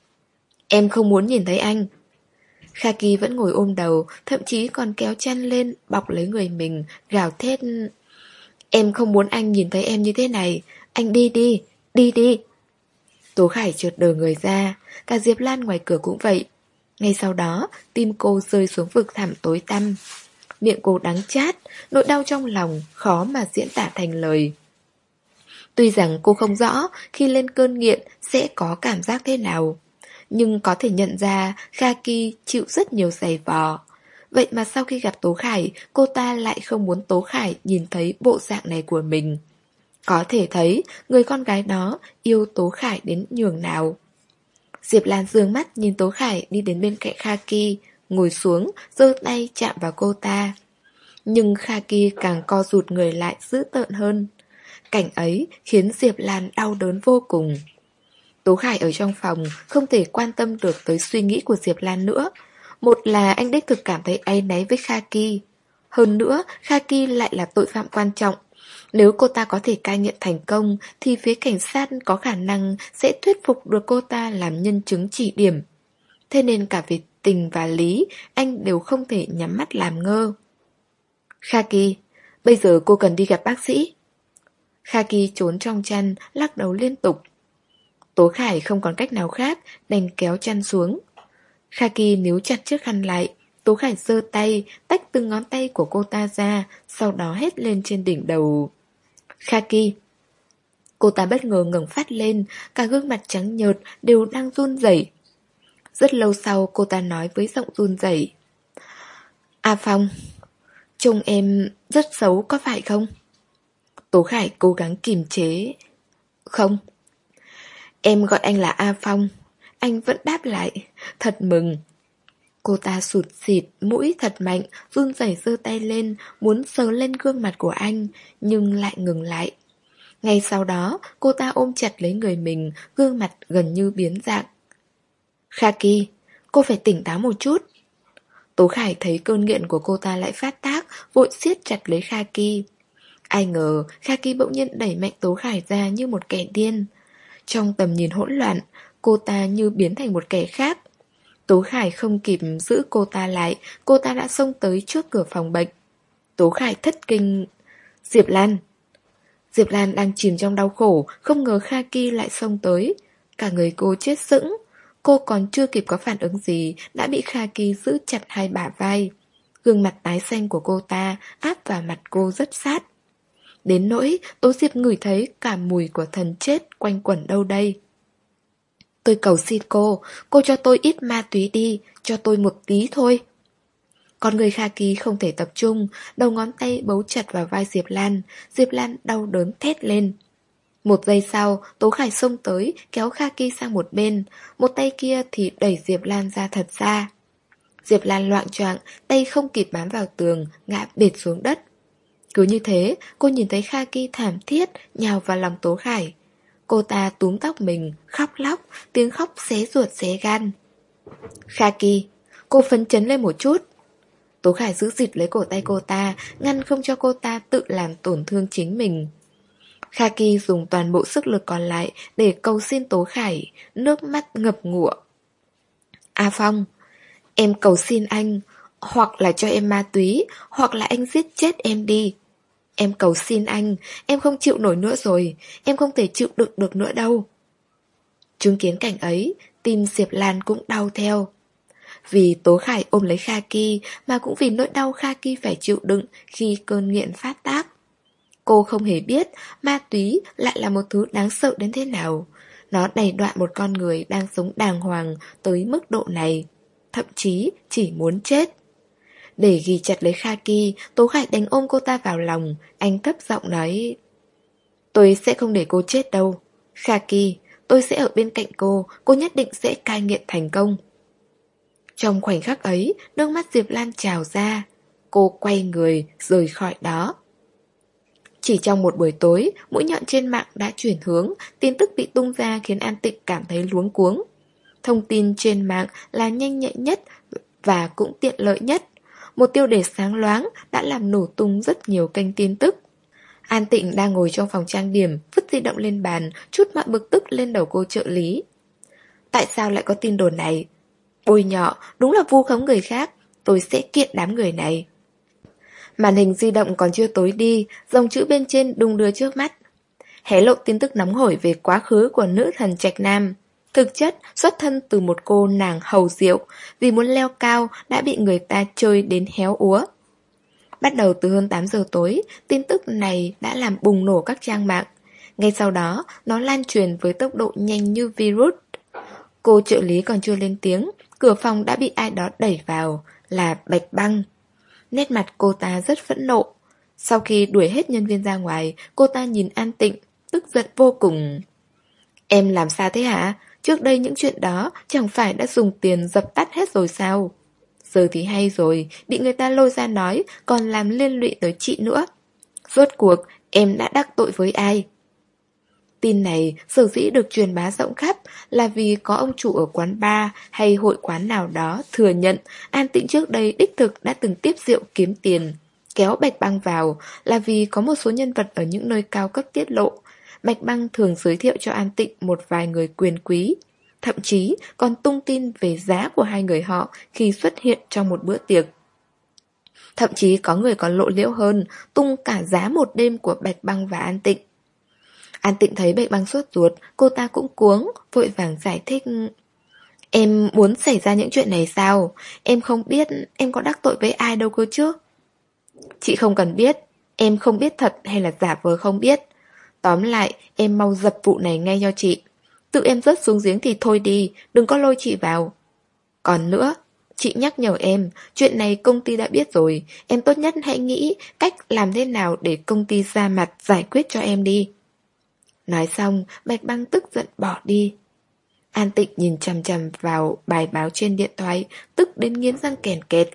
Em không muốn nhìn thấy anh. Khaki vẫn ngồi ôm đầu, thậm chí còn kéo chăn lên, bọc lấy người mình, gào thét. Em không muốn anh nhìn thấy em như thế này. Anh đi đi, Đi đi. Tố Khải chợt đờ người ra, cả Diệp Lan ngoài cửa cũng vậy. Ngay sau đó, tim cô rơi xuống vực thẳm tối tăm. Miệng cô đắng chát, nỗi đau trong lòng khó mà diễn tả thành lời. Tuy rằng cô không rõ khi lên cơn nghiện sẽ có cảm giác thế nào, nhưng có thể nhận ra Kha Ki chịu rất nhiều giày vò. Vậy mà sau khi gặp Tố Khải, cô ta lại không muốn Tố Khải nhìn thấy bộ dạng này của mình. Có thể thấy người con gái đó yêu Tố Khải đến nhường nào. Diệp Lan dương mắt nhìn Tố Khải đi đến bên cạnh Kha Ki, ngồi xuống, giơ tay chạm vào cô ta. Nhưng Kha Ki càng co rụt người lại dữ tợn hơn. Cảnh ấy khiến Diệp Lan đau đớn vô cùng. Tố Khải ở trong phòng không thể quan tâm được tới suy nghĩ của Diệp Lan nữa. Một là anh đích thực cảm thấy áy náy với Kha Ki. Hơn nữa, Kha Ki lại là tội phạm quan trọng. Nếu cô ta có thể cai nghiện thành công thì phía cảnh sát có khả năng sẽ thuyết phục được cô ta làm nhân chứng chỉ điểm. Thế nên cả về tình và lý, anh đều không thể nhắm mắt làm ngơ. Kha Ki, bây giờ cô cần đi gặp bác sĩ. Kha Ki trốn trong chăn, lắc đầu liên tục. Tố Khải không còn cách nào khác, đành kéo chăn xuống. Kha Ki níu chặt chiếc khăn lại. Tố Khải giơ tay, tách từng ngón tay của cô ta ra, sau đó hét lên trên đỉnh đầu. Kha Ki. Cô ta bất ngờ ngẩng phát lên, cả gương mặt trắng nhợt đều đang run rẩy. Rất lâu sau cô ta nói với giọng run rẩy. A Phong, trông em rất xấu có phải không? Tố Khải cố gắng kìm chế. Không. Em gọi anh là A Phong. Anh vẫn đáp lại. Thật mừng. Cô ta sụt xịt, mũi thật mạnh, run rẩy giơ tay lên, muốn sờ lên gương mặt của anh, nhưng lại ngừng lại. Ngay sau đó, cô ta ôm chặt lấy người mình, gương mặt gần như biến dạng. Kha Ki, cô phải tỉnh táo một chút. Tố Khải thấy cơn nghiện của cô ta lại phát tác, vội siết chặt lấy Kha Ki. Ai ngờ, Kha Ki bỗng nhiên đẩy mạnh Tố Khải ra như một kẻ điên. Trong tầm nhìn hỗn loạn, cô ta như biến thành một kẻ khác. Tố Khải không kịp giữ cô ta lại, cô ta đã xông tới trước cửa phòng bệnh. Tố Khải thất kinh. Diệp Lan. Diệp Lan đang chìm trong đau khổ, không ngờ Kha Ki lại xông tới. Cả người cô chết sững. Cô còn chưa kịp có phản ứng gì, đã bị Kha Ki giữ chặt hai bả vai. Gương mặt tái xanh của cô ta áp vào mặt cô rất sát. Đến nỗi Tố Diệp ngửi thấy cả mùi của thần chết quanh quẩn đâu đây. Tôi cầu xin cô, cô cho tôi ít ma túy đi, cho tôi một tí thôi. Con người Kha Ki không thể tập trung, đầu ngón tay bấu chặt vào vai Diệp Lan, Diệp Lan đau đớn thét lên. Một giây sau, Tố Khải xông tới, kéo Kha Ki sang một bên, một tay kia thì đẩy Diệp Lan ra thật xa. Diệp Lan loạng choạng, tay không kịp bám vào tường, ngã bệt xuống đất. Cứ như thế, cô nhìn thấy Kha Ki thảm thiết, nhào vào lòng Tố Khải. Cô ta túm tóc mình, khóc lóc, tiếng khóc xé ruột xé gan. Kha Ki, cô phấn chấn lên một chút. Tố Khải giữ gìn lấy cổ tay cô ta, ngăn không cho cô ta tự làm tổn thương chính mình. Kha Ki dùng toàn bộ sức lực còn lại để cầu xin Tố Khải, nước mắt ngập ngụa. A Phong, em cầu xin anh, hoặc là cho em ma túy, hoặc là anh giết chết em đi. Em cầu xin anh, em không chịu nổi nữa rồi, em không thể chịu đựng được nữa đâu. Chứng kiến cảnh ấy, tim Diệp Lan cũng đau theo. Vì Tố Khải ôm lấy Kha Ki, mà cũng vì nỗi đau Kha Ki phải chịu đựng khi cơn nghiện phát tác. Cô không hề biết ma túy lại là một thứ đáng sợ đến thế nào. Nó đày đọa một con người đang sống đàng hoàng tới mức độ này, thậm chí chỉ muốn chết. Để ghi chặt lấy Kha Ki, Tố Khải đánh ôm cô ta vào lòng, anh thấp giọng nói. Tôi sẽ không để cô chết đâu. Kha Ki, tôi sẽ ở bên cạnh cô, cô nhất định sẽ cai nghiện thành công. Trong khoảnh khắc ấy, nước mắt Diệp Lan trào ra. Cô quay người, rời khỏi đó. Chỉ trong một buổi tối, mũi nhọn trên mạng đã chuyển hướng, tin tức bị tung ra khiến An Tịnh cảm thấy luống cuống. Thông tin trên mạng là nhanh nhạy nhất và cũng tiện lợi nhất. Một tiêu đề sáng loáng đã làm nổ tung rất nhiều kênh tin tức. An Tịnh đang ngồi trong phòng trang điểm, vứt di động lên bàn, chút mọi bực tức lên đầu cô trợ lý. Tại sao lại có tin đồn này? Bôi nhọ, đúng là vu khống người khác, tôi sẽ kiện đám người này. Màn hình di động còn chưa tối đi, dòng chữ bên trên đung đưa trước mắt. hé lộ tin tức nóng hổi về quá khứ của nữ thần Trạch Nam. Thực chất, xuất thân từ một cô nàng hầu rượu, vì muốn leo cao đã bị người ta chơi đến héo úa. Bắt đầu từ hơn tám giờ tối, tin tức này đã làm bùng nổ các trang mạng. Ngay sau đó, nó lan truyền với tốc độ nhanh như virus. Cô trợ lý còn chưa lên tiếng, cửa phòng đã bị ai đó đẩy vào, là Bạch Băng. Nét mặt cô ta rất phẫn nộ. Sau khi đuổi hết nhân viên ra ngoài, cô ta nhìn An Tịnh, tức giận vô cùng. Em làm sao thế hả? Trước đây những chuyện đó chẳng phải đã dùng tiền dập tắt hết rồi sao? Giờ thì hay rồi, bị người ta lôi ra nói, còn làm liên lụy tới chị nữa. Rốt cuộc, em đã đắc tội với ai? Tin này sở dĩ được truyền bá rộng khắp là vì có ông chủ ở quán bar hay hội quán nào đó thừa nhận An Tịnh trước đây đích thực đã từng tiếp rượu kiếm tiền. Kéo Bạch Băng vào là vì có một số nhân vật ở những nơi cao cấp tiết lộ. Bạch Băng thường giới thiệu cho An Tịnh một vài người quyền quý, thậm chí còn tung tin về giá của hai người họ khi xuất hiện trong một bữa tiệc. Thậm chí có người còn lộ liễu hơn, tung cả giá một đêm của Bạch Băng và An Tịnh. An Tịnh thấy Bạch Băng sốt ruột, cô ta cũng cuống, vội vàng giải thích. Em muốn xảy ra những chuyện này sao? Em không biết em có đắc tội với ai đâu cơ chứ. Chị không cần biết, em không biết thật hay là giả vờ không biết. Tóm lại, em mau dập vụ này ngay cho chị. Tự em rớt xuống giếng thì thôi đi, đừng có lôi chị vào. Còn nữa, chị nhắc nhở em, chuyện này công ty đã biết rồi, em tốt nhất hãy nghĩ cách làm thế nào để công ty ra mặt giải quyết cho em đi. Nói xong, Bạch Băng tức giận bỏ đi. An Tịnh nhìn chằm chằm vào bài báo trên điện thoại, tức đến nghiến răng kèn kẹt.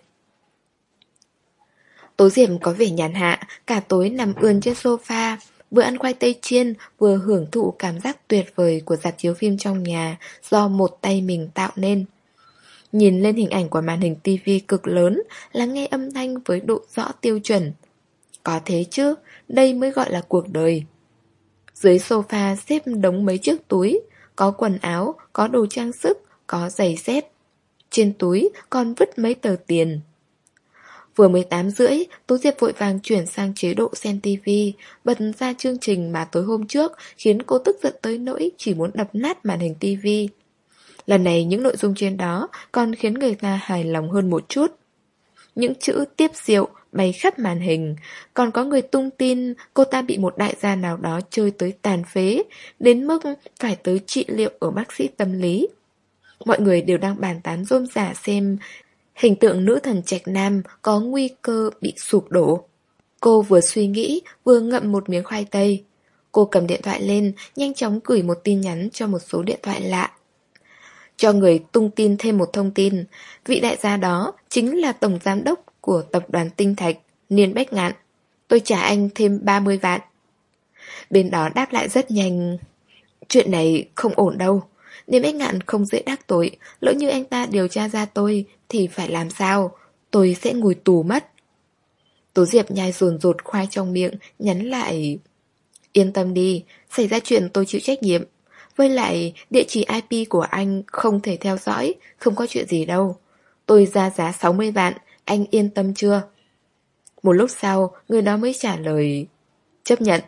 Tố Diệp có vẻ nhàn hạ, cả tối nằm ườn trên sofa, vừa ăn khoai tây chiên, vừa hưởng thụ cảm giác tuyệt vời của rạp chiếu phim trong nhà do một tay mình tạo nên. Nhìn lên hình ảnh của màn hình tivi cực lớn, lắng nghe âm thanh với độ rõ tiêu chuẩn. Có thế chứ, đây mới gọi là cuộc đời. Dưới sofa xếp đống mấy chiếc túi, có quần áo, có đồ trang sức, có giày dép. Trên túi còn vứt mấy tờ tiền. Vừa mới tám rưỡi, Tố Diệp vội vàng chuyển sang chế độ xem tivi, bật ra chương trình mà tối hôm trước khiến cô tức giận tới nỗi chỉ muốn đập nát màn hình tivi. Lần này những nội dung trên đó còn khiến người ta hài lòng hơn một chút. Những chữ tiếp rượu bay khắp màn hình, còn có người tung tin cô ta bị một đại gia nào đó chơi tới tàn phế, đến mức phải tới trị liệu ở bác sĩ tâm lý. Mọi người đều đang bàn tán rôm rả xem hình tượng nữ thần Trạch Nam có nguy cơ bị sụp đổ. Cô vừa suy nghĩ, vừa ngậm một miếng khoai tây. Cô cầm điện thoại lên, nhanh chóng gửi một tin nhắn cho một số điện thoại lạ. Cho người tung tin thêm một thông tin, vị đại gia đó chính là tổng giám đốc của tập đoàn Tinh Thạch, Niên Bách Ngạn. Tôi trả anh thêm ba mươi vạn. Bên đó đáp lại rất nhanh. Chuyện này không ổn đâu. Niên Bách Ngạn không dễ đắc tội, lỡ như anh ta điều tra ra tôi thì phải làm sao? Tôi sẽ ngồi tù mất. Tố Diệp nhai dồn dột khoai trong miệng, nhắn lại. Yên tâm đi, xảy ra chuyện tôi chịu trách nhiệm. Với lại, địa chỉ i pê của anh không thể theo dõi, không có chuyện gì đâu. Tôi ra giá sáu mươi vạn, anh yên tâm chưa? Một lúc sau, người đó mới trả lời. Chấp nhận.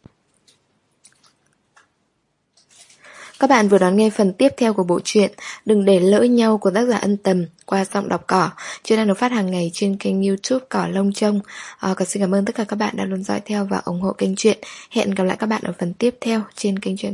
Các bạn vừa đón nghe phần tiếp theo của bộ truyện Đừng để lỡ nhau của tác giả Ân Tầm qua giọng đọc Cỏ. Chuyện đang được phát hàng ngày trên kênh YouTube Cỏ Lông Trông. À, còn xin cảm ơn tất cả các bạn đã luôn dõi theo và ủng hộ kênh truyện. Hẹn gặp lại các bạn ở phần tiếp theo trên kênh truyện.